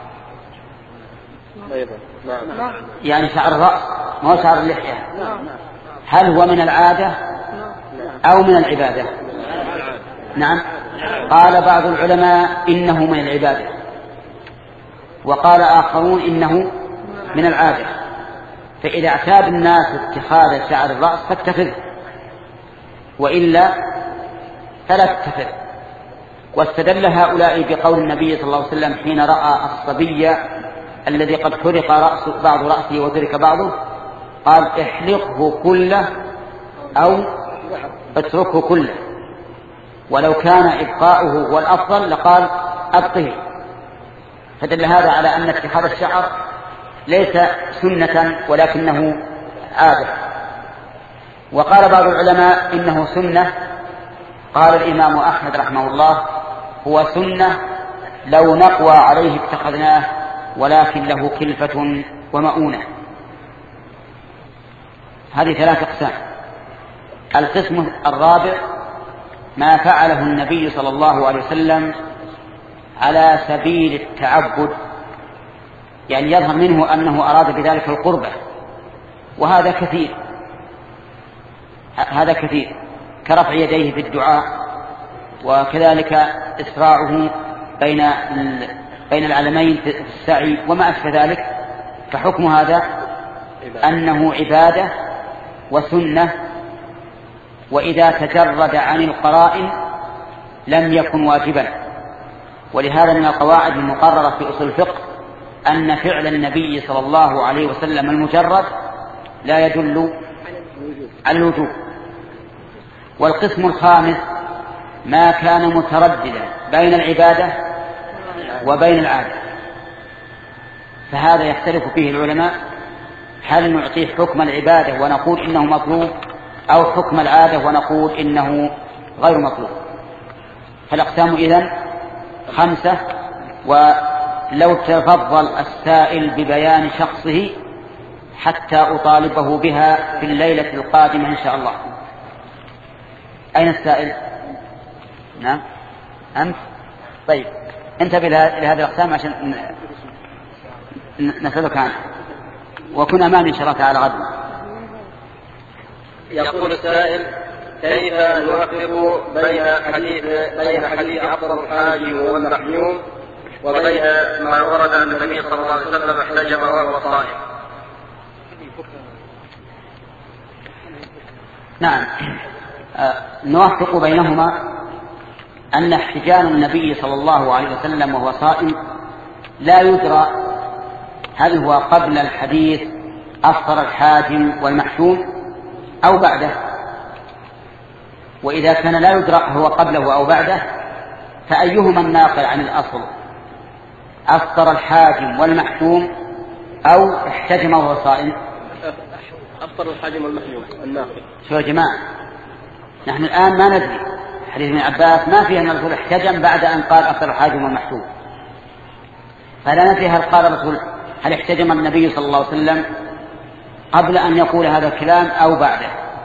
يعني شعر الرأس ما هو شعر اللحية، هل هو من العادة أو من العبادة؟ نعم، قال بعض العلماء إنه من العبادة، وقال آخرون إنه من العادة. فإذا اعتاد الناس اتخاذ شعر الرأس فاتخذه، وإلا فلا تتخذ. واستدل هؤلاء بقول النبي صلى الله عليه وسلم حين رأى الصبي الذي قد حرق رأس بعض رأسه وترك بعضه قال احلقه كله أو اتركه كله، ولو كان إبقاؤه هو الأفضل لقال أبقه. فدل هذا على أن اتخاذ الشعر ليس سنة ولكنه عادة. وقال بعض العلماء إنه سنة، قال الإمام أحمد رحمه الله هو سنة لو نقوى عليه اتخذناه ولكن له كلفة ومؤونة. هذه ثلاث أقسام. القسم الرابع ما فعله النبي صلى الله عليه وسلم على سبيل التعبد، يعني يظهر منه أنه أراد بذلك القربة، وهذا كثير هذا كثير كرفع يديه في الدعاء، وكذلك إسراعه بين بين العلمين في السعي وما أشبه ذلك. فحكم هذا أنه عبادة وسنة، وإذا تجرد عن القرائن لم يكن واجبا. ولهذا من القواعد المقررة في أصول الفقه أن فعل النبي صلى الله عليه وسلم المجرد لا يدل على الوجوب. والقسم الخامس ما كان مترددا بين العبادة وبين العادة، فهذا يختلف فيه العلماء، هل نعطيه حكم العبادة ونقول إنه مطلوب أو حكم العادة ونقول إنه غير مطلوب. فالأقسام إذن خمسة، ولو تفضل السائل ببيان شخصه حتى أطالبه بها في الليلة القادمة إن شاء الله. أين السائل؟ نعم أنت؟ طيب انتبه لهذه الأقسام عشان نسألك عنه، وكن أمامي إن شاء الله تعالى غدا. يقول السائل كيف نوفق بين حديث بين حديث أفضل الحاجم والمحجوم وبين ما ورد أن النبي صلى الله عليه وسلم احتجم وهو صائم؟ نعم، آه نوفق بينهما أن احتجام النبي صلى الله عليه وسلم وهو صائم لا يدرى هل هو قبل الحديث أفطر الحاجم والمحجوم أو بعده. وإذا كان لا يدرى هو قبله أو بعده فأيهما الناقل عن الأصل، أفطر الحاجم والمحجوم أو احتجم وهو صائم؟ أفطر الحاجم والمحجوم الناقل. شو يا جماعة، نحن الآن ما ندري. حديث ابن عباس ما فيه أن الرسول احتجم بعد أن قال أفطر الحاجم والمحجوم، فلا ندري هل قال الرسول هل احتجم النبي صلى الله عليه وسلم قبل أن يقول هذا الكلام أو بعده.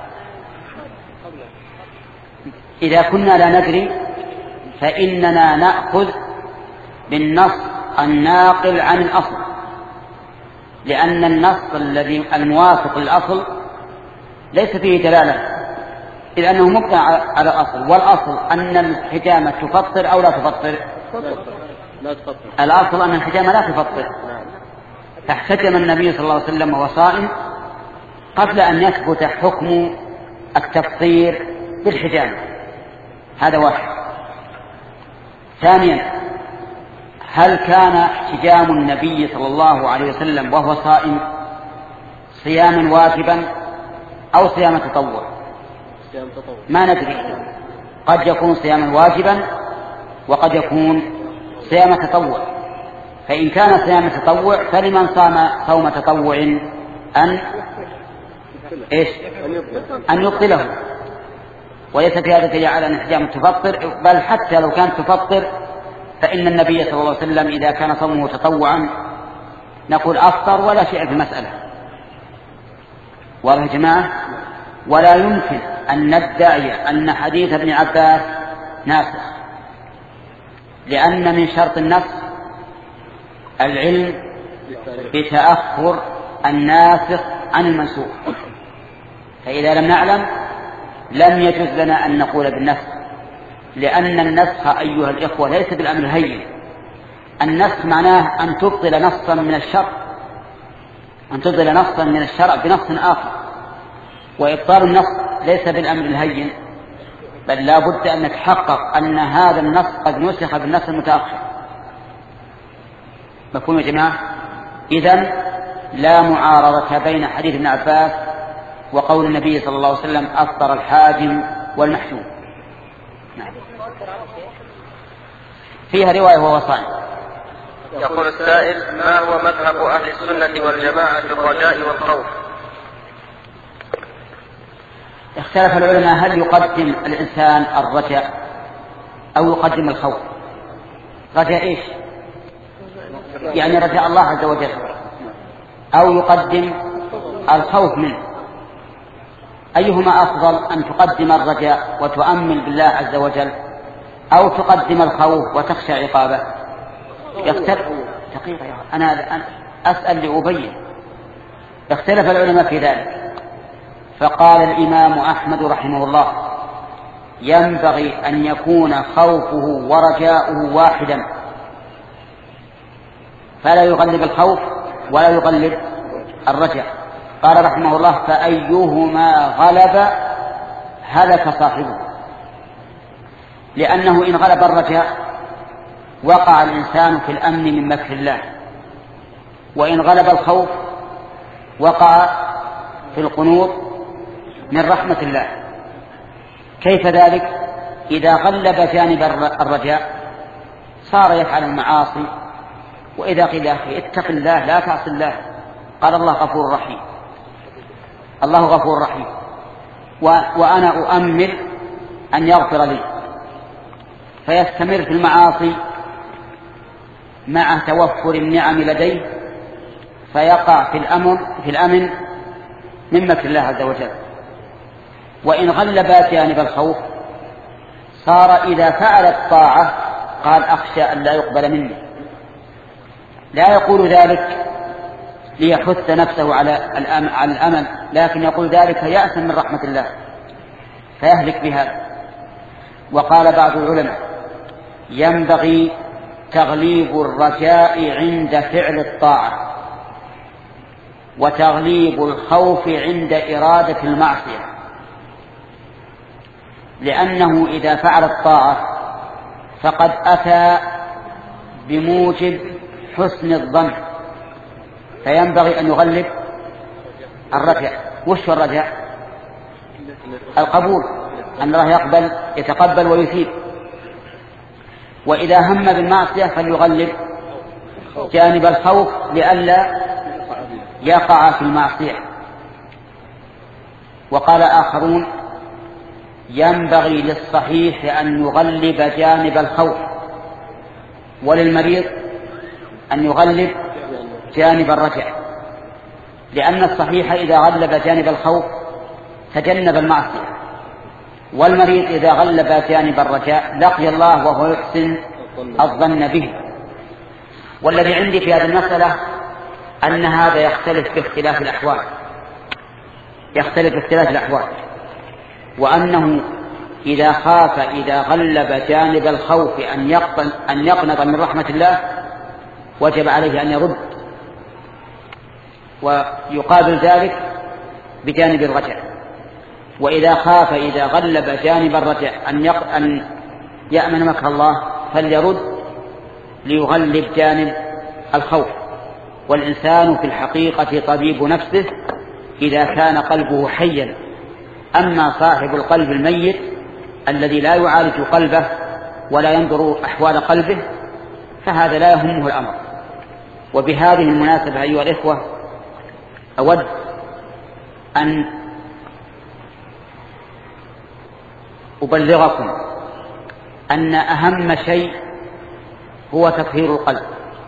إذا كنا لا ندري فإننا نأخذ بالنص الناقل عن الأصل، لأن النص الذي الموافق للأصل ليس فيه دلالة، إذ أنه مبنى على الأصل، والأصل أن الحجامة تفطر أو لا تفطر. الأصل أن الحجامة لا تفطر، فاحتجم النبي صلى الله عليه وسلم وهو صائم قبل أن يثبت حكم التفطير بالحجامة. هذا واحد. ثانيا، هل كان احتجام النبي صلى الله عليه وسلم وهو صائم صياما واجبا أو صيام تطوع؟ ما ندري، قد يكون صياما واجبا وقد يكون صيام تطوع. فإن كان صيام تطوع فلمن صام صوم تطوع أن إيش؟ أن يبطله، وليس في هذا دليل على أن احتجام تفطر، بل حتى لو كانت تفطر فإن النبي صلى الله عليه وسلم إذا كان صومه تطوعا نقول أفطر ولا شيء في المسألة. واضح يا جماعة؟ ولا يمكن أن ندعي أن حديث ابن عباس ناسخ، لأن من شرط النص العلم بتأخر الناسخ عن المنسوخ، فإذا لم نعلم لم يجوز لنا أن نقول بالنسخ، لأن النسخ أيها الإخوة ليس بالأمر الهين. النسخ معناه أن تبطل نصا من الشرع، أن تبطل نصا من الشرع بنص آخر، وإبطال النص ليس بالأمر الهين، بل لا بد أن نتحقق أن هذا النص قد نسخ بالنص المتأخر. مفهوم يا جماعة؟ إذن لا معارضة بين حديث ابن عباس وقول النبي صلى الله عليه وسلم أفطر الحاجم والمحجوم. نعم. فيها رواية وهو صائم. يقول السائل: ما هو مذهب أهل السنة والجماعة في الرجاء والخوف؟ اختلف العلماء هل يقدم الإنسان الرجاء أو يقدم الخوف. رجاء إيش؟ يعني رجاء الله عز وجل، أو يقدم الخوف منه. أيهما أفضل، أن تقدم الرجاء وتؤمن بالله عز وجل، أو تقدم الخوف وتخشى عقابه؟ يختلف. دقيقة أنا أسأل لأبين. اختلف العلماء في ذلك، فقال الإمام أحمد رحمه الله: ينبغي أن يكون خوفه ورجاؤه واحدا، فلا يغلب الخوف ولا يغلب الرجاء. قال رحمه الله: فأيهما غلب هلك صاحبه، لأنه إن غلب الرجاء وقع الإنسان في الأمن من مكر الله، وإن غلب الخوف وقع في القنوط من رحمة الله. كيف ذلك؟ إذا غلب جانب الرجاء صار يفعل المعاصي، وإذا قيل: يا أخي اتق الله لا تعص الله، قال: الله غفور رحيم، الله غفور رحيم، وأنا أؤمل أن يغفر لي، فيستمر في المعاصي مع توفر النعم لديه، فيقع في الأمن في الأمن من مكر الله عز وجل. وإن غلب جانب الخوف صار إذا فعل الطاعة قال: أخشى أن لا يقبل مني. لا يقول ذلك ليحث نفسه على الأمل، لكن يقول ذلك يأسا من رحمة الله فيهلك بهذا. وقال بعض العلماء: ينبغي تغليب الرجاء عند فعل الطاعة، وتغليب الخوف عند إرادة المعصية، لأنه إذا فعل الطاعة فقد أتى بموجب حسن الظن، فينبغي أن يغلب الرجاء. وش الرجاء؟ القبول، أن الله يقبل يتقبل ويثيب. وإذا هم بالمعصية فليغلب جانب الخوف لئلا يقع في المعصية. وقال آخرون: ينبغي للصحيح أن يغلب جانب الخوف، وللمريض أن يغلب جانب الرجاء، لأن الصحيح إذا غلب جانب الخوف تجنب المعصية، والمريض إذا غلب جانب الرجاء لقي الله وهو يحسن الظن به. والذي عندي في هذه المسألة أن هذا يختلف باختلاف الأحوال، يختلف باختلاف الأحوال، وأنه إذا خاف إذا غلب جانب الخوف أن يقنط أن يقنط من رحمة الله وجب عليه أن يرد، ويقابل ذلك بجانب الرجاء. وإذا خاف إذا غلب جانب الرجاء أن أن يأمن مكر الله فليرد ليغلب جانب الخوف. والإنسان في الحقيقة طبيب نفسه إذا كان قلبه حيا. أما صاحب القلب الميت الذي لا يعالج قلبه ولا ينظر أحوال قلبه فهذا لا يهمه الأمر. وبهذه المناسبة أيها الإخوة أود أن أبلغكم أن أهم شيء هو تطهير القلب،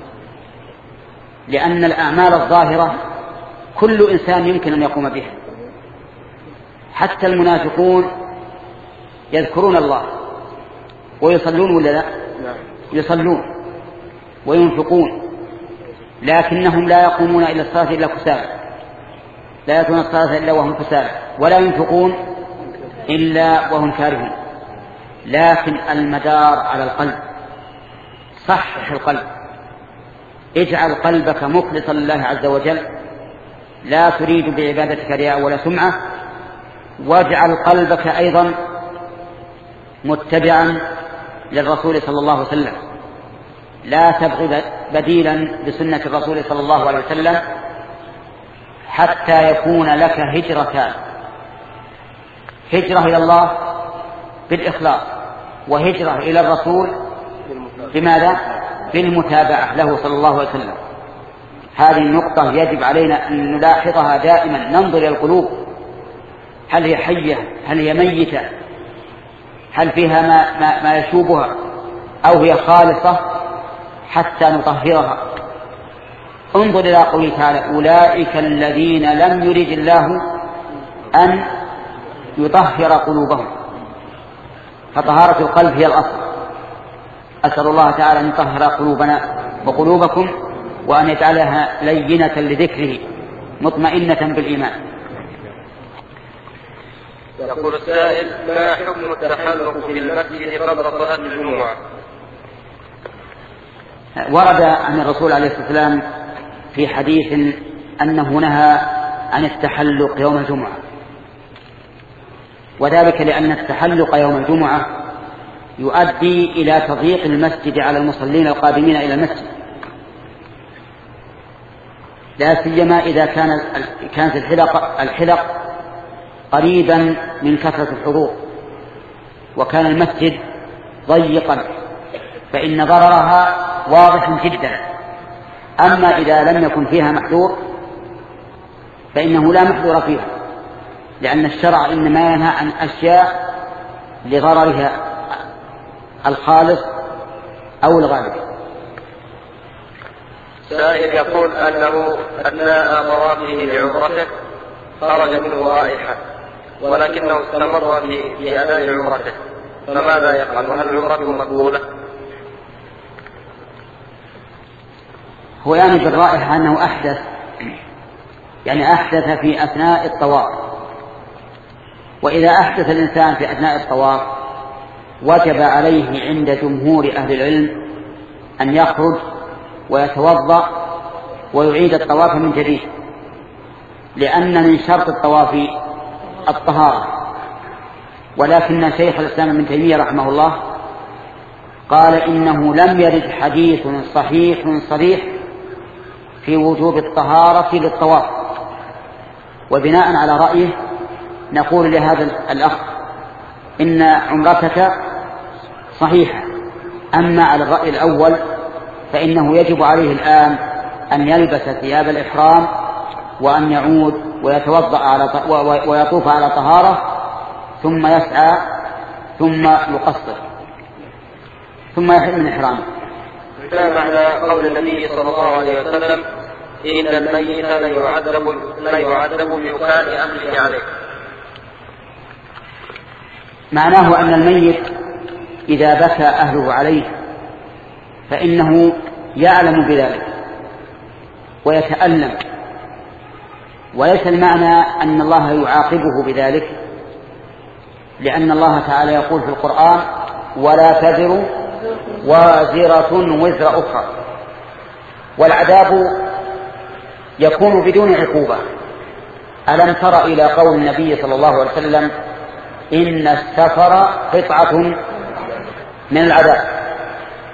لأن الأعمال الظاهرة كل إنسان يمكن أن يقوم بها، حتى المنافقون يذكرون الله ويصلون ولا لا؟ يصلون وينفقون، لكنهم لا يقومون إلى الصلاة إلا كسالى، لا يأتون الصلاة إلا وهم كسالى، ولا ينفقون إلا وهم كارهون. لكن المدار على القلب. صحح القلب، اجعل قلبك مخلصا لله عز وجل، لا تريد بعبادتك رياء ولا سمعة، واجعل قلبك أيضا متبعا للرسول صلى الله عليه وسلم، لا تبغي بديلا بسنة الرسول صلى الله عليه وسلم حتى يكون لك هجرتان: هجرة إلى الله بالإخلاص، وهجرة إلى الرسول بماذا؟ بالمتابعة له صلى الله عليه وسلم. هذه النقطة يجب علينا أن نلاحظها دائما، ننظر إلى القلوب، هل هي حية، هل هي ميتة، هل فيها ما, ما, ما يشوبها، أو هي خالصة حتى نطهرها. انظر إلى قوله تعالى: أولئك الذين لم يرد الله أن يطهر قلوبهم. فطهارة القلب هي الأصل. أسأل الله تعالى أن يطهر قلوبنا وقلوبكم، وأن يجعلها لينة لذكره مطمئنة بالإيمان. يقول السائل: ما حكم التحلق في المسجد قبل صلاة الجمعة؟ ورد عن الرسول عليه الصلاة والسلام في حديث أنه نهى عن التحلق يوم الجمعة، وذلك لأن التحلق يوم الجمعة يؤدي إلى تضييق المسجد على المصلين القادمين إلى المسجد، لا سيما إذا كان كانت الحلق الحلق قريبا من كثرة الحضور، وكان المسجد ضيقا، فإن ضررها واضح جدا. أما إذا لم يكن فيها محذور فإنه لا محذور فيها، لأن الشرع إنما ينهى عن أشياء لضررها الخالص أو الغالب. سائل يقول أنه أثناء طوافه لعمرته خرج منه رائحة، ولكنه استمر في أداء عمرته، فماذا يفعل؟ وهل عمرته مقبولة؟ هو يعني بالرائحة أنه أحدث، يعني أحدث في أثناء الطواف. وإذا أحدث الإنسان في أثناء الطواف وجب عليه عند جمهور أهل العلم أن يخرج ويتوضأ ويعيد الطواف من جديد، لأن من شرط الطواف الطهارة. ولكن شيخ الإسلام ابن تيمية رحمه الله قال إنه لم يرد حديث صحيح صريح في وجوب الطهارة للطواف، وبناء على رأيه نقول لهذا الأخ إن عمرتك صحيحة. أما على الرأي الأول فإنه يجب عليه الآن أن يلبس ثياب الإحرام وأن يعود ويتوضأ على ويطوف على طهارة، ثم يسعى، ثم يقصر، ثم يحل من إحرامه. ما معنى قول النبي صلى الله عليه وسلم: إن الميت لا يعذب لا يعذب ببكاء أهله عليه؟ معناه أن الميت إذا بكى أهله عليه فإنه يعلم بذلك ويتألم، وليس المعنى أن الله يعاقبه بذلك، لأن الله تعالى يقول في القرآن: ولا تزر وازرة وزر أخرى. والعذاب يكون بدون عقوبة. ألم تر إلى قول النبي صلى الله عليه وسلم: إن السفر قطعة من العذاب؟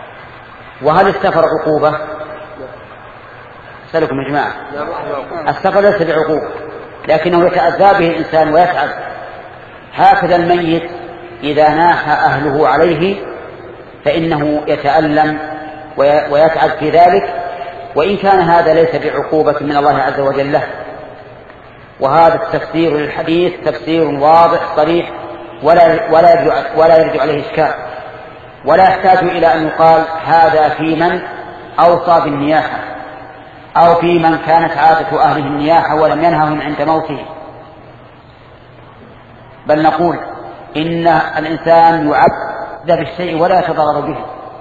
وهل السفر عقوبة؟ أسألكم يا جماعة، السفر ليس بعقوبة لكنه يتأذى به الإنسان ويتعب. هكذا الميت إذا ناح أهله عليه فإنه يتألم ويتعب في ذلك، وإن كان هذا ليس بعقوبة من الله عز وجل له. وهذا التفسير للحديث تفسير واضح صريح ولا ولا يرجع ولا يرجع عليه إشكال، ولا يحتاج إلى أن يقال هذا في من أوصى بالنياحة أو في من كانت عادة أهله النياحة ولم ينههم عند موته، بل نقول إن الإنسان يعذب بالشيء ولا يتضرر به.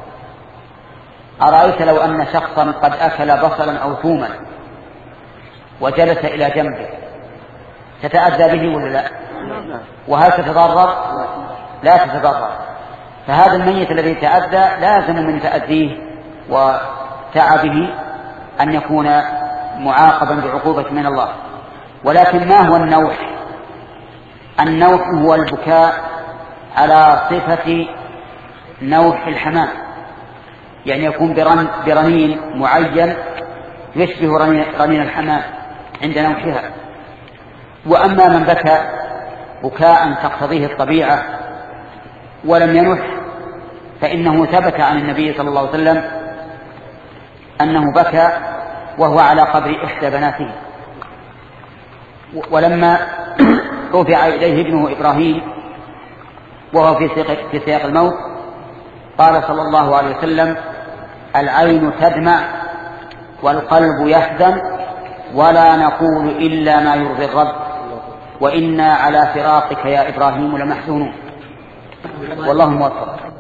أرأيت لو أن شخصا قد أكل بصلا أو ثوما وجلس إلى جنبه تتأذى به ولا لا؟ وهل تتضرر؟ لا تتضرر. فهذا الميت الذي تأذى لازم من تأذيه وتعبه أن يكون معاقبا بعقوبة من الله. ولكن ما هو النوح؟ النوح هو البكاء على صفة نوح الحمام، يعني يكون برن برنين معين يشبه رنين الحمام عند نوحها. وأما من بكى بكاء تقتضيه الطبيعة ولم ينح فإنه ثبت عن النبي صلى الله عليه وسلم أنه بكى وهو على قبر إحدى بناته. ولما رفع إليه ابنه إبراهيم وهو في سياق الموت قال صلى الله عليه وسلم: العين تدمع والقلب يحزن ولا نقول إلا ما يرضي الرب وإنا على فراقك يا إبراهيم لمحزونون. والله موفق.